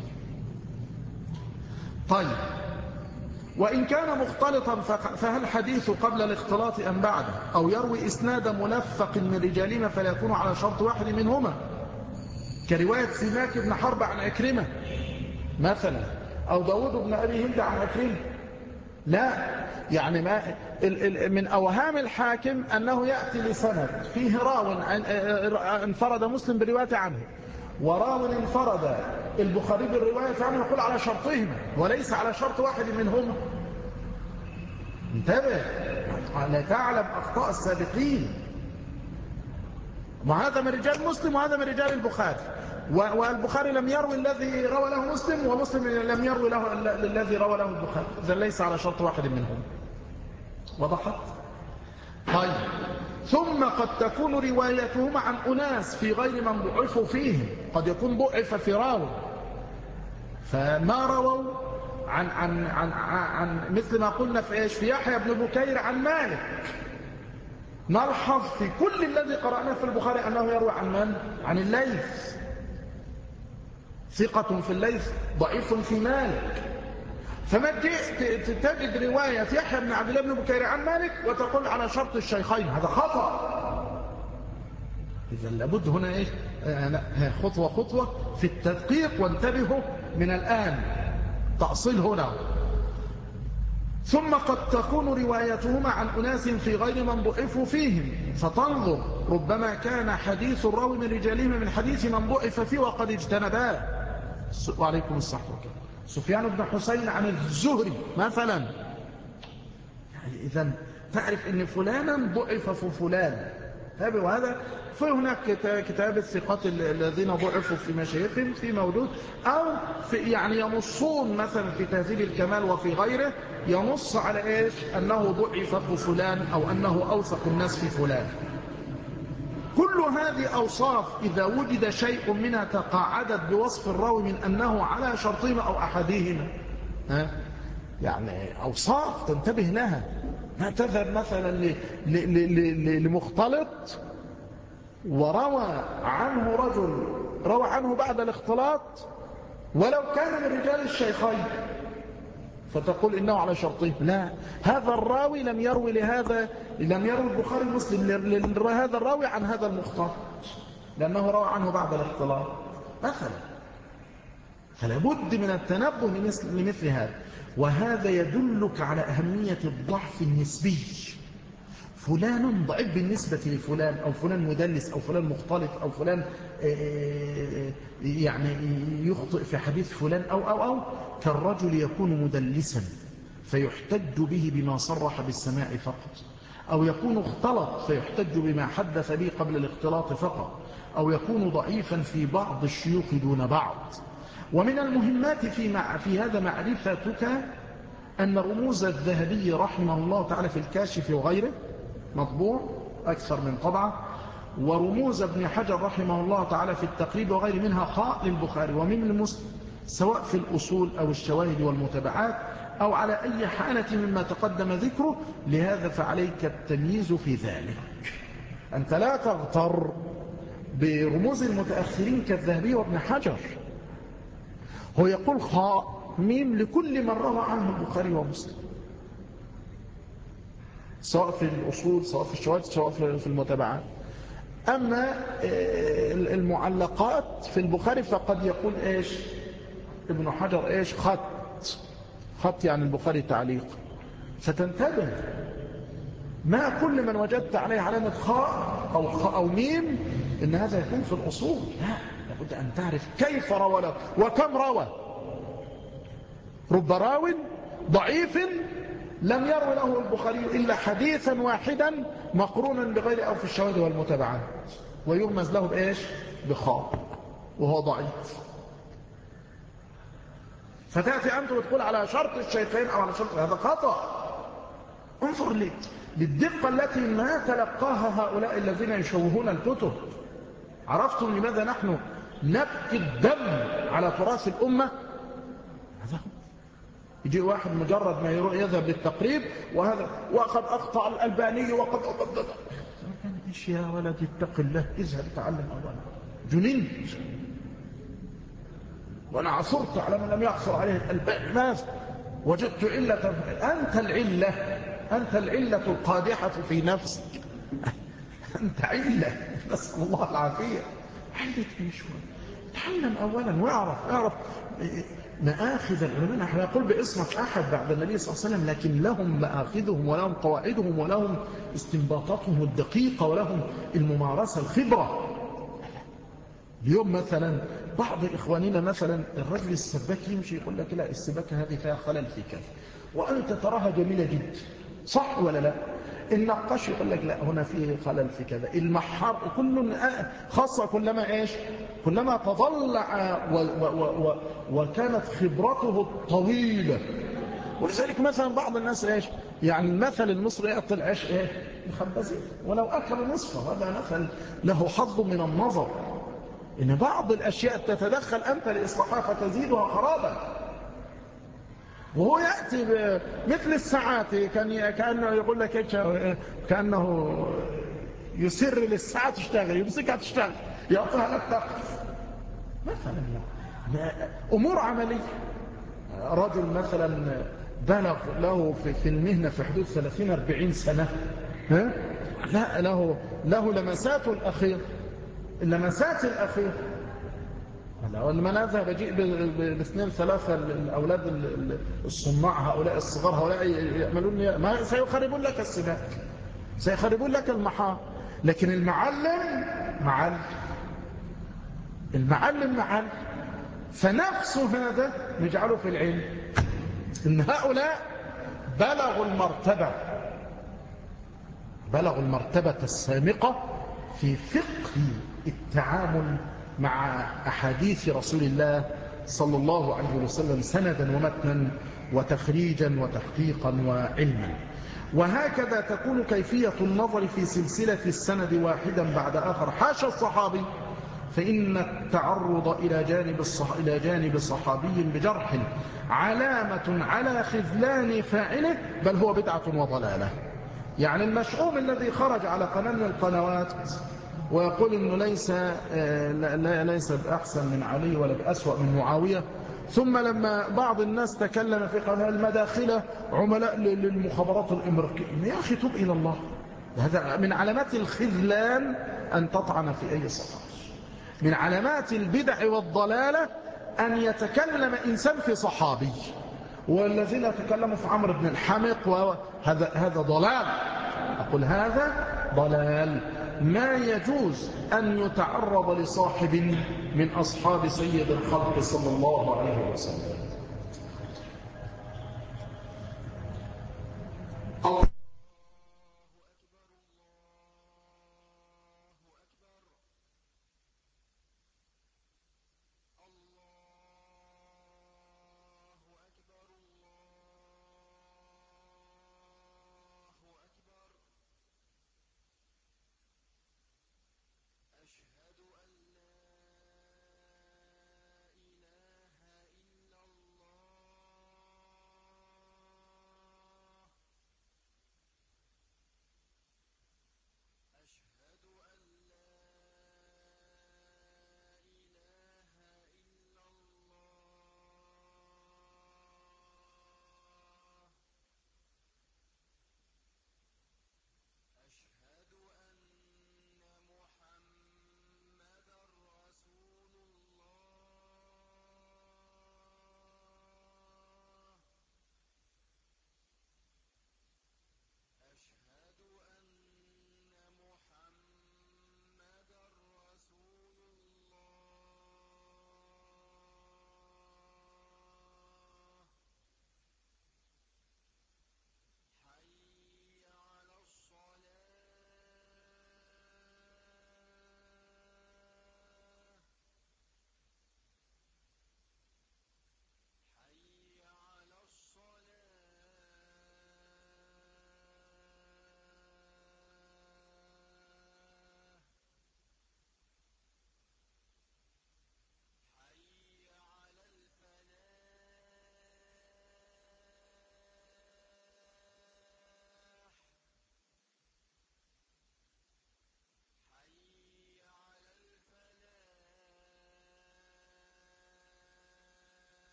طيب، وإن كان مختلطا فهل حديثه قبل الاختلاط أم بعده؟ أو يروي إسناد ملفق من رجالهما فلا يكون على شرط واحد منهما، كرواية سماك بن حرب عن عكرمة مثلا، أو داود بن أبي هند عن عكرمة. لا، يعني ما من أوهام الحاكم أنه يأتي لسند فيه راو انفرد مسلم برواية عنه وراو انفرد البخاري بالرواية عنه، يقول على شرطهما وليس على شرط واحد منهما. انتبه، لا تعلم أخطاء السابقين. وهذا من رجال مسلم وهذا من رجال البخاري، والبخاري لم يروي الذي روى له مسلم، ومسلم لم يروي له الذي روى له البخاري، إذا ليس على شرط واحد منهم. وضحت؟ طيب، ثم قد تكون روايتهما عن أناس في غير من ضعفوا فيهم. قد يكون ضعف في راوي فما رووا عن, عن, عن, عن مثل ما قلنا في إيش في يحيى بن بكير عن مالك. نلحظ في كل الذي قرأناه في البخاري أنه يروي عن من؟ عن الليث. ثقة في الليث، ضعيف في مالك. فما جئت تجد رواية يحيى بن عبد الله بن بكير عن مالك وتقول على شرط الشيخين، هذا خطأ. إذا لابد هنا إيه؟ خطوة خطوة في التدقيق، وانتبهوا من الآن تأصيل هنا. ثم قد تكون روايتهما عن أناس في غير من ضعفوا فيهم، فتنظر ربما كان حديث الراوي من رجالهما من حديث من ضعف فيه وقد اجتنباه. وعليكم الصحة والسلام. سفيان بن حسين عن الزهري مثلا، يعني إذن تعرف أن فلانا ضعف فلان. وهذا فهناك كتاب الثقات الذين ضعفوا في مشايخهم في موجود، أو في يعني ينصون مثلا في تهذيب الكمال وفي غيره، ينص على إيش أنه ضعف فلان أو أنه أوثق الناس في فلان. كل هذه أوصاف إذا وجد شيء منها تقاعدت بوصف الراوي من أنه على شرطهما أو أحدهما، ها؟ يعني أوصاف تنتبه لها. ما تذهب مثلا لمختلط وروى عنه رجل روى عنه بعد الاختلاط ولو كان من رجال الشيخين فتقول إنه على شرطه. لا، هذا الراوي لم يروي لهذا لم يروي البخاري مسلم لهذا الراوي عن هذا المختلط لأنه روى عنه بعد الاختلاط مثلا. فلا بد من التنبه لمثل, لمثل هذا. وهذا يدلك على أهمية الضعف النسبي. فلان ضعيف بالنسبة لفلان، أو فلان مدلس، أو فلان مختلط، أو فلان يعني يخطئ في حديث فلان أو أو أو كالرجل يكون مدلسا فيحتج به بما صرح بالسماع فقط، أو يكون اختلط فيحتج بما حدث به قبل الاختلاط فقط، أو يكون ضعيفا في بعض الشيوخ دون بعض. ومن المهمات في, مع في هذا معرفتك أن رموز الذهبي رحمه الله تعالى في الكاشف وغيره مطبوع أكثر من طبعة، ورموز ابن حجر رحمه الله تعالى في التقريب وغير منها قاء للبخاري ومن المسلم، سواء في الأصول أو الشواهد والمتابعات أو على أي حالة مما تقدم ذكره. لهذا فعليك التمييز في ذلك. أنت لا تغتر برموز المتأخرين كالذهبي وابن حجر. هو يقول خاء ميم لكل من روى عنه البخاري ومسلم، سواء في الأصول سواء في الشواهد سواء في المتابعات. أما المعلقات في البخاري فقد يقول إيش ابن حجر إيش خط خط يعني البخاري تعليق. فتنتبه، ما كل من وجدت عليه علامة خاء أو خاء أو ميم إن هذا يكون في الأصول، لا، لابد أن تعرف كيف روى له وكم روى. رب راو ضعيف لم يروي له البخاري إلا حديثا واحدا مقرونا بغير أو في الشواهد والمتابعات، ويرمز له بإيش بخاء وهو ضعيف. فتأتي أنت وتقول على شرط الشيخين أو على شرط، هذا خطأ. انظر لي للدقة التي ما تلقاها هؤلاء الذين يشوهون الكتب. عرفتم لماذا نحن نبكي الدم على تراث الأمة؟ هذا يجي واحد مجرد ما يذهب للتقريب وهذا وقد أخطأ الألباني وقد أبدد. إيش يا ولدي اتق الله، اذهب تعلم أولا. جننت وأنا عثرت على من لم يعثر عليه الألباني، ماذا وجدت علة؟ أنت العلة، أنت العلة القادحة في نفسك، أنت علة، نسأل الله العافية. علة مش تعلم أولا واعرف اعرف مآخذ العلماء. نحن نقول باسمك أحد بعد النبي صلى الله عليه وسلم، لكن لهم مآخذهم ولهم قواعدهم ولهم استنباطاتهم الدقيقة ولهم الممارسة الخبرة. اليوم مثلا بعض إخواننا مثلا الرجل السباك يمشي يقول لك لا، السباكة هذه فيها خلل في كذا، وأنت تراها جميلة جدا، صح ولا لا؟ النقاش يقول لك لا، هنا فيه خلل في كذا. المحار كل خاصة كلما إيش كلما تضلع و و و وكانت خبرته الطويلة. ولذلك مثلا بعض الناس إيش يعني المثل المصري يأكل عيش إيه الخبازين ولو أكل نصفه، هذا مثل له حظ من النظر. إن بعض الأشياء تتدخل أنت لإصلاحها فتزيدها خرابا. وهو يأتي مثل الساعات، كان كأنه يقول لك كأنه يسر للساعة تشتغل، يمسكها تشتغل، يعطيها لك تقف مثلا. أمور عملية. رجل مثلا بلغ له في المهنة في حدود ثلاثين أربعين سنة، ها؟ لا له له لمساته الأخير، اللمسات الأخير. لما نذهب بجيء بالاثنين ثلاثة الأولاد الصناع هؤلاء الصغار هؤلاء يعملون ما سيخربون لك السباك، سيخربون لك المحار. لكن المعلم معلم، المعلم معلم. فنفس هذا نجعله في العلم، إن هؤلاء بلغوا المرتبة بلغوا المرتبة السامقة في فقه التعامل مع أحاديث رسول الله صلى الله عليه وسلم سندا ومتنا وتخريجا وتحقيقا وعلما. وهكذا تكون كيفية النظر في سلسلة السند واحدا بعد آخر. حاشا الصحابي، فإن التعرض إلى جانب الصح... إلى جانب صحابي بجرح علامة على خذلان فاعله، بل هو بدعة وضلالة. يعني المشؤوم الذي خرج على قناة من القنوات ويقول إنه ليس لا ليس بأحسن من علي ولا بأسوأ من معاوية، ثم لما بعض الناس تكلم في قناة المداخلة عملاء للمخابرات الأمريكية، يا أخي توب إلى الله. هذا من علامات الخذلان أن تطعن في أي صحابي. من علامات البدع والضلالة أن يتكلم إنسان في صحابي، والذين يتكلموا في عمرو بن الحمق، وهذا هذا ضلال. أقول هذا ضلال. ما يجوز أن يتعرض لصاحب من أصحاب سيد الخلق صلى الله عليه وسلم. أشهد أن لا إله إلا الله.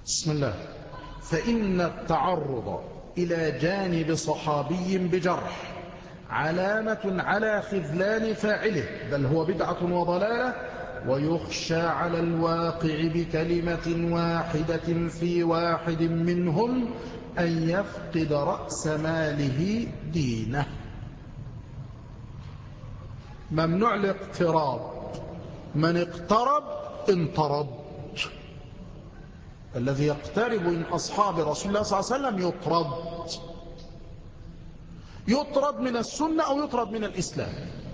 بسم الله. فإن التعرض إلى جانب صحابي بجرح علامة على خذلان فاعله، بل هو بدعة وضلالة، ويخشى على الواقع بكلمة واحدة في واحد منهم أن يفقد رأس ماله دينه. ممنوع الاقتراب، من اقترب انطرد. الذي يقترب من أصحاب رسول الله صلى الله عليه وسلم يطرد، يطرد من السنة أو يطرد من الإسلام.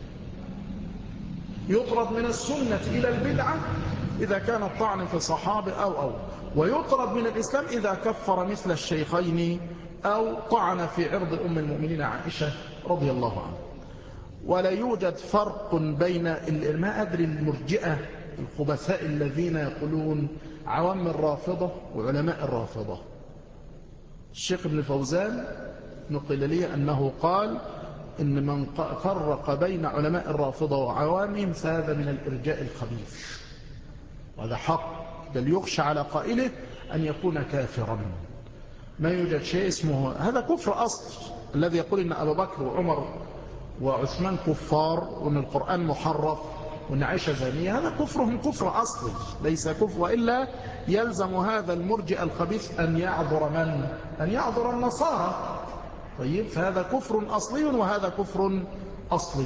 يطرد من السنة إلى البدعة إذا كان الطعن في صحابة أو أو ويطرد من الإسلام إذا كفر مثل الشيخين أو طعن في عرض أم المؤمنين عائشة رضي الله عنها. ولا يوجد فرق بين، ما أدري المرجئة الخبثاء الذين يقولون عوام الرافضة وعلماء الرافضة. الشيخ ابن فوزان نقل لي أنه قال إن من فرق بين علماء الرافضة وعوامهم فهذا من الإرجاء الخبيث، وهذا حق، بل يخشى على قائله أن يكون كافرا. ما يوجد شيء اسمه هذا كفر أصل. الذي يقول إن أبا بكر وعمر وعثمان كفار وأن القرآن محرف وأن عائشة زانية، هذا كفرهم كفر أصلي ليس كفر، وإلا يلزم هذا المرجئ الخبيث أن يعذر من؟ أن يعذر النصارى. طيب، فهذا كفر أصلي وهذا كفر أصلي.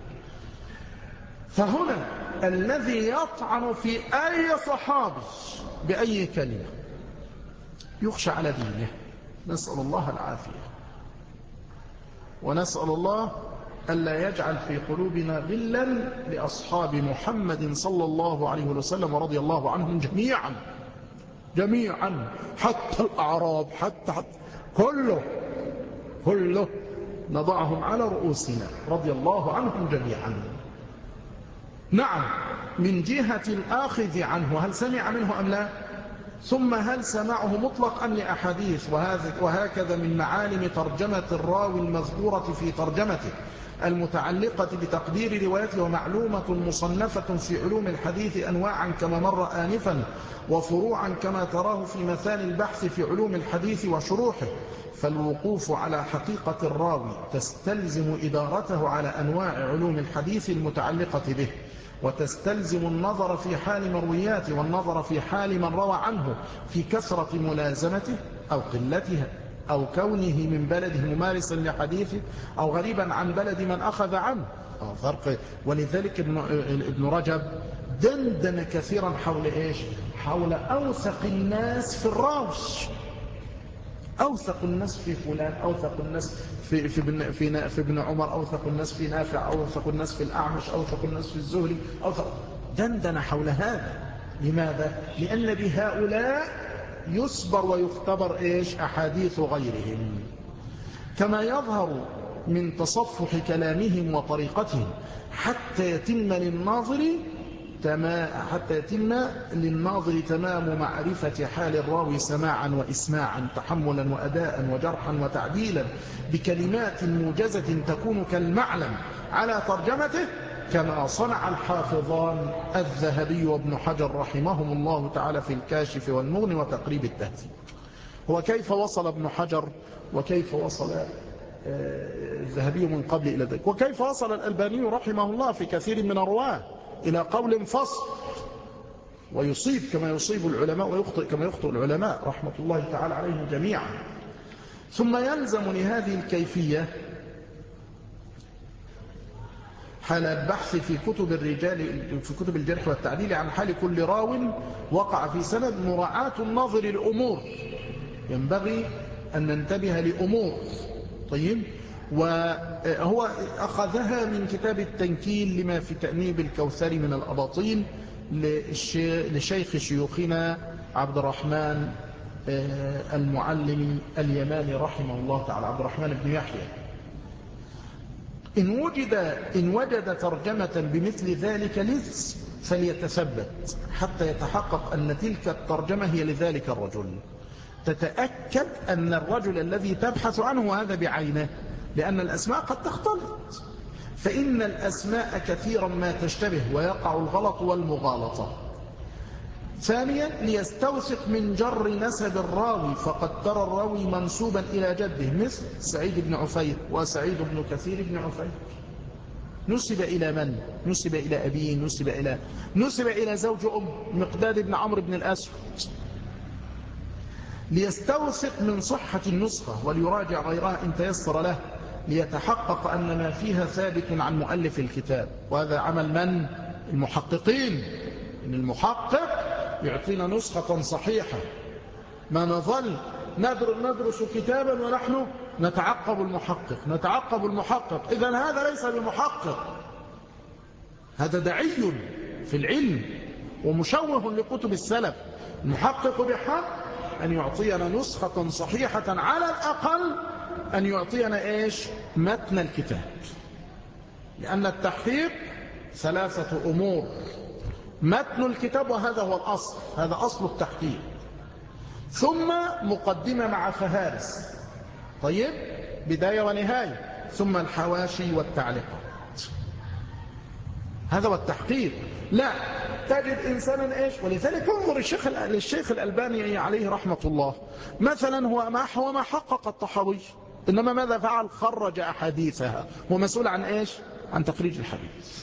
فهنا الذي يطعن في أي صحابي بأي كلمة يخشى على دينه. نسأل الله العافية، ونسأل الله ألا يجعل في قلوبنا غلا لأصحاب محمد صلى الله عليه وسلم ورضي الله عنهم جميعا جميعا، حتى الأعراب، حتى, حتى كله كله نضعهم على رؤوسنا رضي الله عنهم جميعا. نعم، من جهة الآخذ عنه، هل سمع منه أم لا؟ ثم هل سمعه مطلق أم لأحاديث؟ وهكذا من معالم ترجمة الراوي المذكورة في ترجمته المتعلقة بتقدير روايته، ومعلومة مصنفة في علوم الحديث أنواعا كما مر آنفا، وفروعا كما تراه في مثال البحث في علوم الحديث وشروحه. فالوقوف على حقيقة الراوي تستلزم إدارته على أنواع علوم الحديث المتعلقة به، وتستلزم النظر في حال مروياته والنظر في حال من روى عنه في كثرة ملازمته أو قلتها، أو كونه من بلده ممارسا لحديثه، أو غريبا عن بلد من أخذ عنه، أو فرق. ولذلك ابن, ابن رجب دندن كثيرا حول إيش؟ حول أوثق الناس في الراوي، أوثق الناس في فلان، أوثق الناس في في ابن في, في ابن عمر، أوثق الناس في نافع، أوثق الناس في الأعمش، أوثق الناس في الزهري، أوثق. دندن حول هذا. لماذا؟ لأن بهؤلاء يصبر ويختبر إيش؟ أحاديث غيرهم. كما يظهر من تصفح كلامهم وطريقتهم حتى يتم للناظر تمام حتى يتم للناظر تمام معرفة حال الراوي سماعا وإسماعا، تحملا وأداء وجرحا وتعديلا، بكلمات موجزة تكون كالمعلم على ترجمته، كما صنع الحافظان الذهبي وابن حجر رحمهم الله تعالى في الكاشف والمغني وتقريب التهذيب. هو كيف وصل ابن حجر وكيف وصل الذهبي من قبل إلى ذلك، وكيف وصل الألباني رحمه الله في كثير من الرواه إلى قول فصل، ويصيب كما يصيب العلماء ويخطئ كما يخطئ العلماء رحمة الله تعالى عليهم جميعا. ثم يلزم لهذه الكيفية حال البحث في كتب الرجال في كتب الجرح والتعديل عن حال كل راو وقع في سند مراعاة الناظر لأمور، ينبغي أن ننتبه لأمور. طيب، وهو أخذها من كتاب التنكيل لما في تأنيب الكوثر من الأباطيل لشيخ شيوخنا عبد الرحمن المعلم اليماني رحمه الله تعالى، عبد الرحمن بن يحيى. إن وجد, إن وجد ترجمة بمثل ذلك لذ فليتثبت حتى يتحقق أن تلك الترجمة هي لذلك الرجل، تتأكد أن الرجل الذي تبحث عنه هذا بعينه، لأن الأسماء قد تختلط، فإن الأسماء كثيرا ما تشتبه ويقع الغلط والمغالطة. ثانيا ليستوثق من جر نسب الراوي، فقد ترى الراوي منسوبا إلى جده مثل سعيد بن عفير وسعيد بن كثير بن عفير. نسب إلى من؟ نسب إلى أبيه، نسب إلى نسب إلى زوج أم مقداد بن عمرو بن الأسود. ليستوثق من صحة النسخة وليراجع غيرها إن تيسر له، ليتحقق أن ما فيها ثابت عن مؤلف الكتاب. وهذا عمل من؟ المحققين. إن المحقق يعطينا نسخة صحيحة، ما نظل ندرس كتابا ونحن نتعقب المحقق نتعقب المحقق. إذن هذا ليس بمحقق، هذا دعي في العلم ومشوه لكتب السلف. المحقق بحق أن يعطينا نسخة صحيحة، على الأقل أن يعطينا إيش؟ متن الكتاب. لأن التحقيق ثلاثة أمور: متن الكتاب، وهذا هو الأصل، هذا أصل التحقيق، ثم مقدمة مع فهارس، طيب، بداية ونهاية، ثم الحواشي والتعليقات. هذا هو التحقيق. لا تجد إنسانا إيش؟ ولذلك انظر الشيخ الشيخ الألباني عليه رحمة الله، مثلا هو ما هو ما حقق الطحاوي، إنما ماذا فعل؟ خرج أحاديثها، هو مسؤول عن إيش؟ عن تخريج الحديث.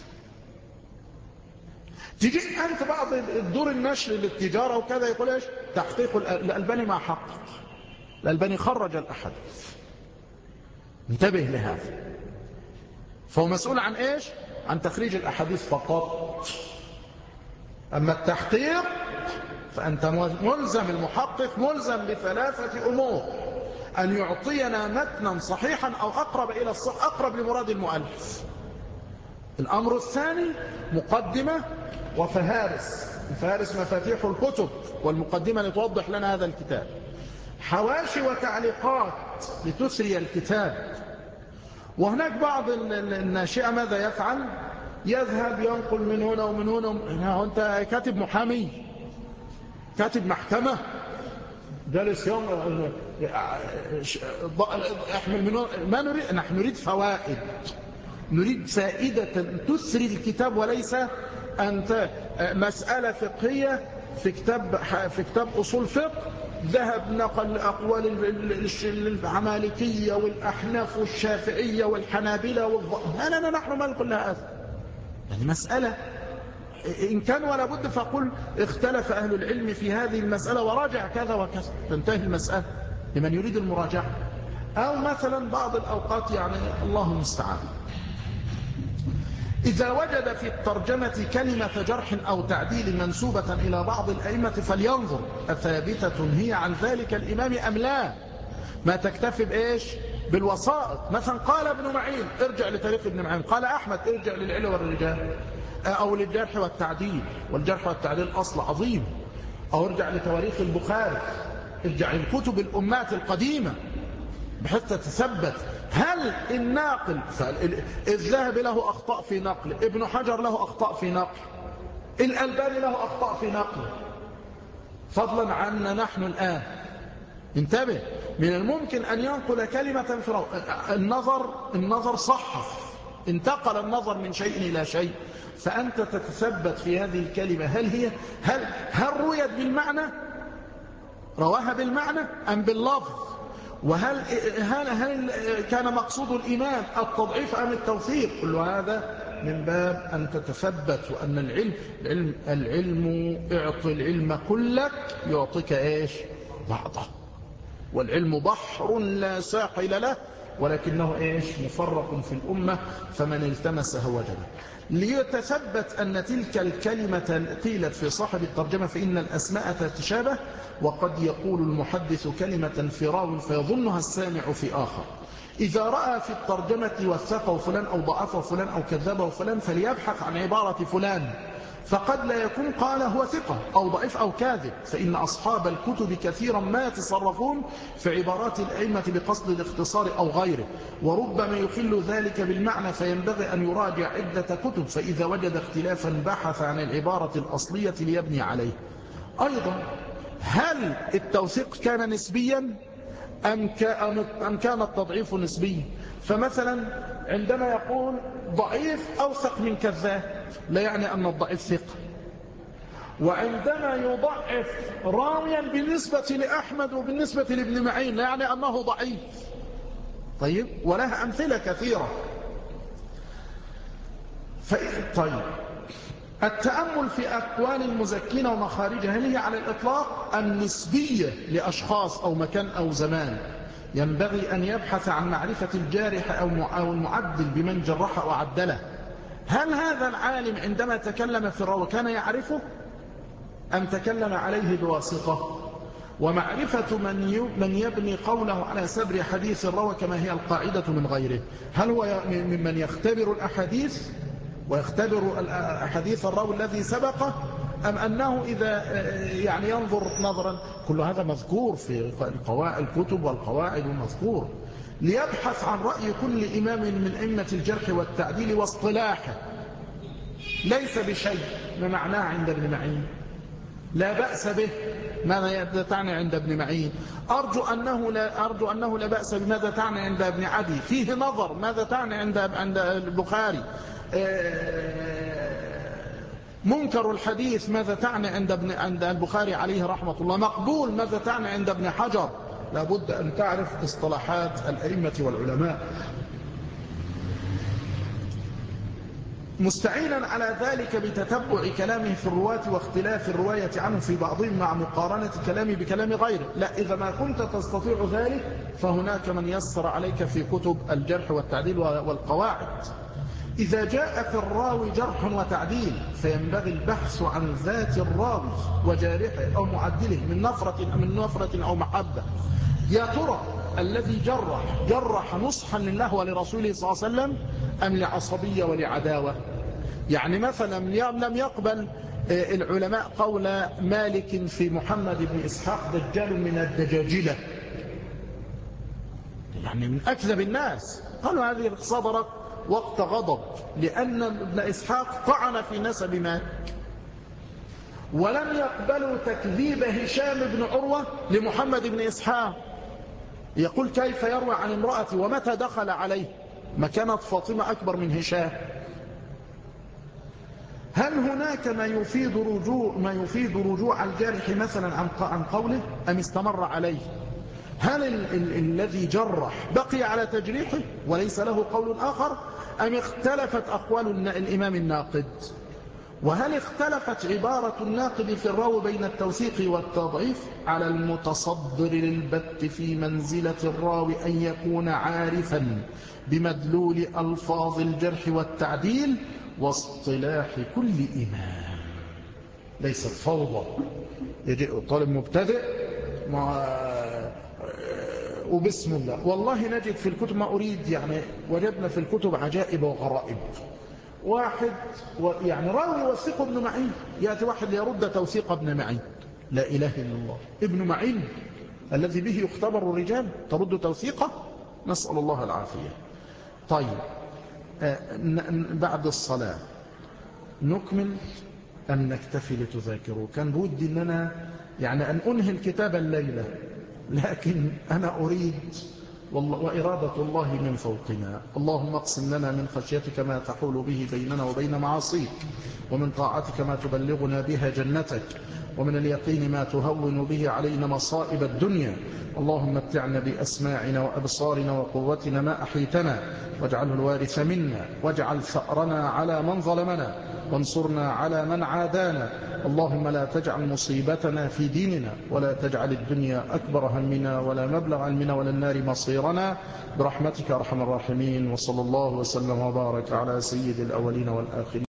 تجي أنت بعض الدور النشر للتجارة وكذا يقول إيش؟ تحقيق الألباني ما حقق، الألباني خرج الأحاديث. انتبه لهذا، فهو مسؤول عن إيش؟ عن تخريج الأحاديث فقط. أما التحقيق فأنت ملزم، المحقق ملزم بثلاثة أمور: أن يعطينا متنا صحيحا أو أقرب إلى الصح، أقرب لمراد المؤلف. الأمر الثاني مقدمة وفهارس، فهارس مفاتيح الكتب، والمقدمة لتوضح لنا هذا الكتاب. حواشي وتعليقات لتسري الكتاب. وهناك بعض الناشئة ماذا يفعل؟ يذهب ينقل من هنا ومن هنا. أنت كاتب محامي، كاتب محكمة، جالس يوم احمل من هنا. ما نريد، نحن نريد فوائد، نريد فائدة تسري الكتاب، وليس أنت مسألة فقهية في كتاب في كتاب أصول فقه ذهب نقل أقوال العمالكية والأحناف والشافعية والحنابلة والض... لا لا لا، نحن ما نقول لها هذا. يعني مسألة إن كان ولا بد فقل اختلف أهل العلم في هذه المسألة وراجع كذا وكذا، تنتهي المسألة لمن يريد المراجعة. أو مثلا بعض الأوقات يعني الله المستعان، إذا وجد في الترجمة كلمة جرح أو تعديل منسوبة إلى بعض الأئمة فلينظر أثابتة هي عن ذلك الإمام أم لا. ما تكتفي بإيش؟ بالوسائط. مثلا قال ابن معين ارجع لتاريخ ابن معين، قال أحمد ارجع للعلة والرجال، أو للجرح والتعديل، والجرح والتعديل أصل عظيم. أو ارجع لتواريخ البخاري، ارجع للكتب الأمات القديمة بحيث تتثبت. هل الناقل الذهبي له أخطاء في نقل، ابن حجر له أخطاء في نقل، الألباني له أخطاء في نقل، فضلا عنا نحن الآن. انتبه، من الممكن أن ينقل كلمة في النظر النظر صحف، انتقل النظر من شيء إلى شيء، فأنت تتثبت في هذه الكلمة، هل هي هل هل رويت بالمعنى، رواها بالمعنى أم باللفظ، وهل هل هل كان مقصود الإمام التضعيف أم التوثيق. كل هذا من باب أن تتثبت، وأن العلم العلم العلم اعطي العلم كلك يعطيك إيش؟ بعضه. والعلم بحر لا ساحل له، ولكنه إيش؟ مفرق في الأمة، فمن التمسه وجده. ليتثبت أن تلك الكلمة قيلت في صاحب الترجمة، فإن الأسماء تتشابه، وقد يقول المحدث كلمة في راو فيظنها السامع في آخر. إذا رأى في الترجمة وثقه فلان أو ضعفه فلان أو كذبه فلان فليبحث عن عبارة فلان، فقد لا يكون قال هو ثقة أو ضعيف أو كاذب، فإن أصحاب الكتب كثيرا ما يتصرفون في عبارات الأئمة بقصد الاختصار أو غيره، وربما يخل ذلك بالمعنى، فينبغي أن يراجع عدة كتب، فإذا وجد اختلافا بحث عن العبارة الأصلية ليبني عليه. أيضا هل التوثيق كان نسبيا أم كان التضعيف نسبيا؟ فمثلا عندما يقول ضعيف أوثق من كذاب، لا يعني أن الضعيف ثقة. وعندما يضعف راويا بالنسبة لأحمد وبالنسبة لابن معين لا يعني أنه ضعيف. طيب، ولها أمثلة كثيرة. طيب، التأمل في أقوال المزكين ومخارجها هل هي على الإطلاق أم نسبية لأشخاص أو مكان أو زمان؟ ينبغي أن يبحث عن معرفة الجارح أو المعدل بمن جرح وعدله. هل هذا العالم عندما تكلم في الراوي كان يعرفه أم تكلم عليه بواسطة؟ ومعرفة من من يبني قوله على سبر حديث الراوي كما هي القاعدة من غيره، هل هو ممن يختبر الأحاديث ويختبر أحاديث الراوي الذي سبقه، أم أنه إذا يعني ينظر نظرا؟ كل هذا مذكور في القواعد الكتب والقواعد المذكور. ليبحث عن رأي كل إمام من أئمة الجرح والتعديل واصطلاحه، ليس بشيء ما معناه عند ابن معين، لا بأس به. ماذا تعني عند ابن معين؟ أرجو أنه لا, أرجو أنه لا بأس بماذا تعني عند ابن عدي، فيه نظر. ماذا تعني عند عند البخاري؟ منكر الحديث ماذا تعني عند ابن عند البخاري عليه رحمة الله؟ مقبول ماذا تعني عند ابن حجر؟ لابد أن تعرف اصطلاحات الأئمة والعلماء. مستعينا على ذلك بتتبع كلامه في الرواة واختلاف الرواية عنه في بعضهم مع مقارنة كلامه بكلام غيره. لا، إذا ما كنت تستطيع ذلك فهناك من يسر عليك في كتب الجرح والتعديل والقواعد. إذا جاء في الراوي جرح وتعديل فينبغي البحث عن ذات الراوي وجارحه أو معدله من نفرة من نفرة أو محبة. يا ترى الذي جرح جرح نصحا لله ولرسوله صلى الله عليه وسلم أم لعصبية ولعداوة؟ يعني مثلا لم يقبل العلماء قول مالك في محمد بن إسحاق دجال من الدجاجلة، يعني من أكذب الناس. قالوا هذه صدرت وقت غضب لأن ابن إسحاق طعن في نسب مالك. ولم يقبلوا تكذيب هشام بن عروة لمحمد بن إسحاق، يقول كيف يروي عن امرأة ومتى دخل عليه؟ ما كانت فاطمة أكبر من هشام. هل هناك ما يفيد رجوع ما يفيد رجوع الجارح مثلا عن عن قوله أم استمر عليه؟ هل ال ال الذي جرح بقي على تجريحه وليس له قول آخر أم اختلفت أقوال الإمام الناقد؟ وهل اختلفت عبارة الناقد في الراوي بين التوثيق والتضعيف؟ على المتصدر للبت في منزلة الراوي أن يكون عارفا بمدلول ألفاظ الجرح والتعديل واصطلاح كل إمام. ليست فوضى يجي طالب مبتدئ مع وبسم الله. والله نجد في الكتب ما أريد، يعني وجدنا في الكتب عجائب وغرائب. واحد يعني راوي يوثق ابن معين، يأتي واحد ليرد توثيق ابن معين. لا إله إلا الله، ابن معين الذي به يختبر الرجال ترد توثيقه؟ نسأل الله العافية. طيب، بعد الصلاة نكمل أم نكتفي لتذاكروا؟ كان بودي أننا يعني أن أنهي الكتاب الليلة، لكن أنا أريد وإرادة الله من فوقنا. اللهم اقسم لنا من خشيتك ما تحول به بيننا وبين معاصيك، ومن طاعتك ما تبلغنا بها جنتك، ومن اليقين ما تهون به علينا مصائب الدنيا. اللهم متعنا بأسماعنا وأبصارنا وقوتنا ما أحيتنا، واجعله الوارث منا، واجعل ثأرنا على من ظلمنا، وانصرنا على من عادانا. اللهم لا تجعل مصيبتنا في ديننا، ولا تجعل الدنيا أكبر همنا ولا مبلغ علمنا ولا النار مصيرنا، برحمتك أرحم الراحمين. وصلى الله وسلم وبارك على سيد الأولين والآخرين.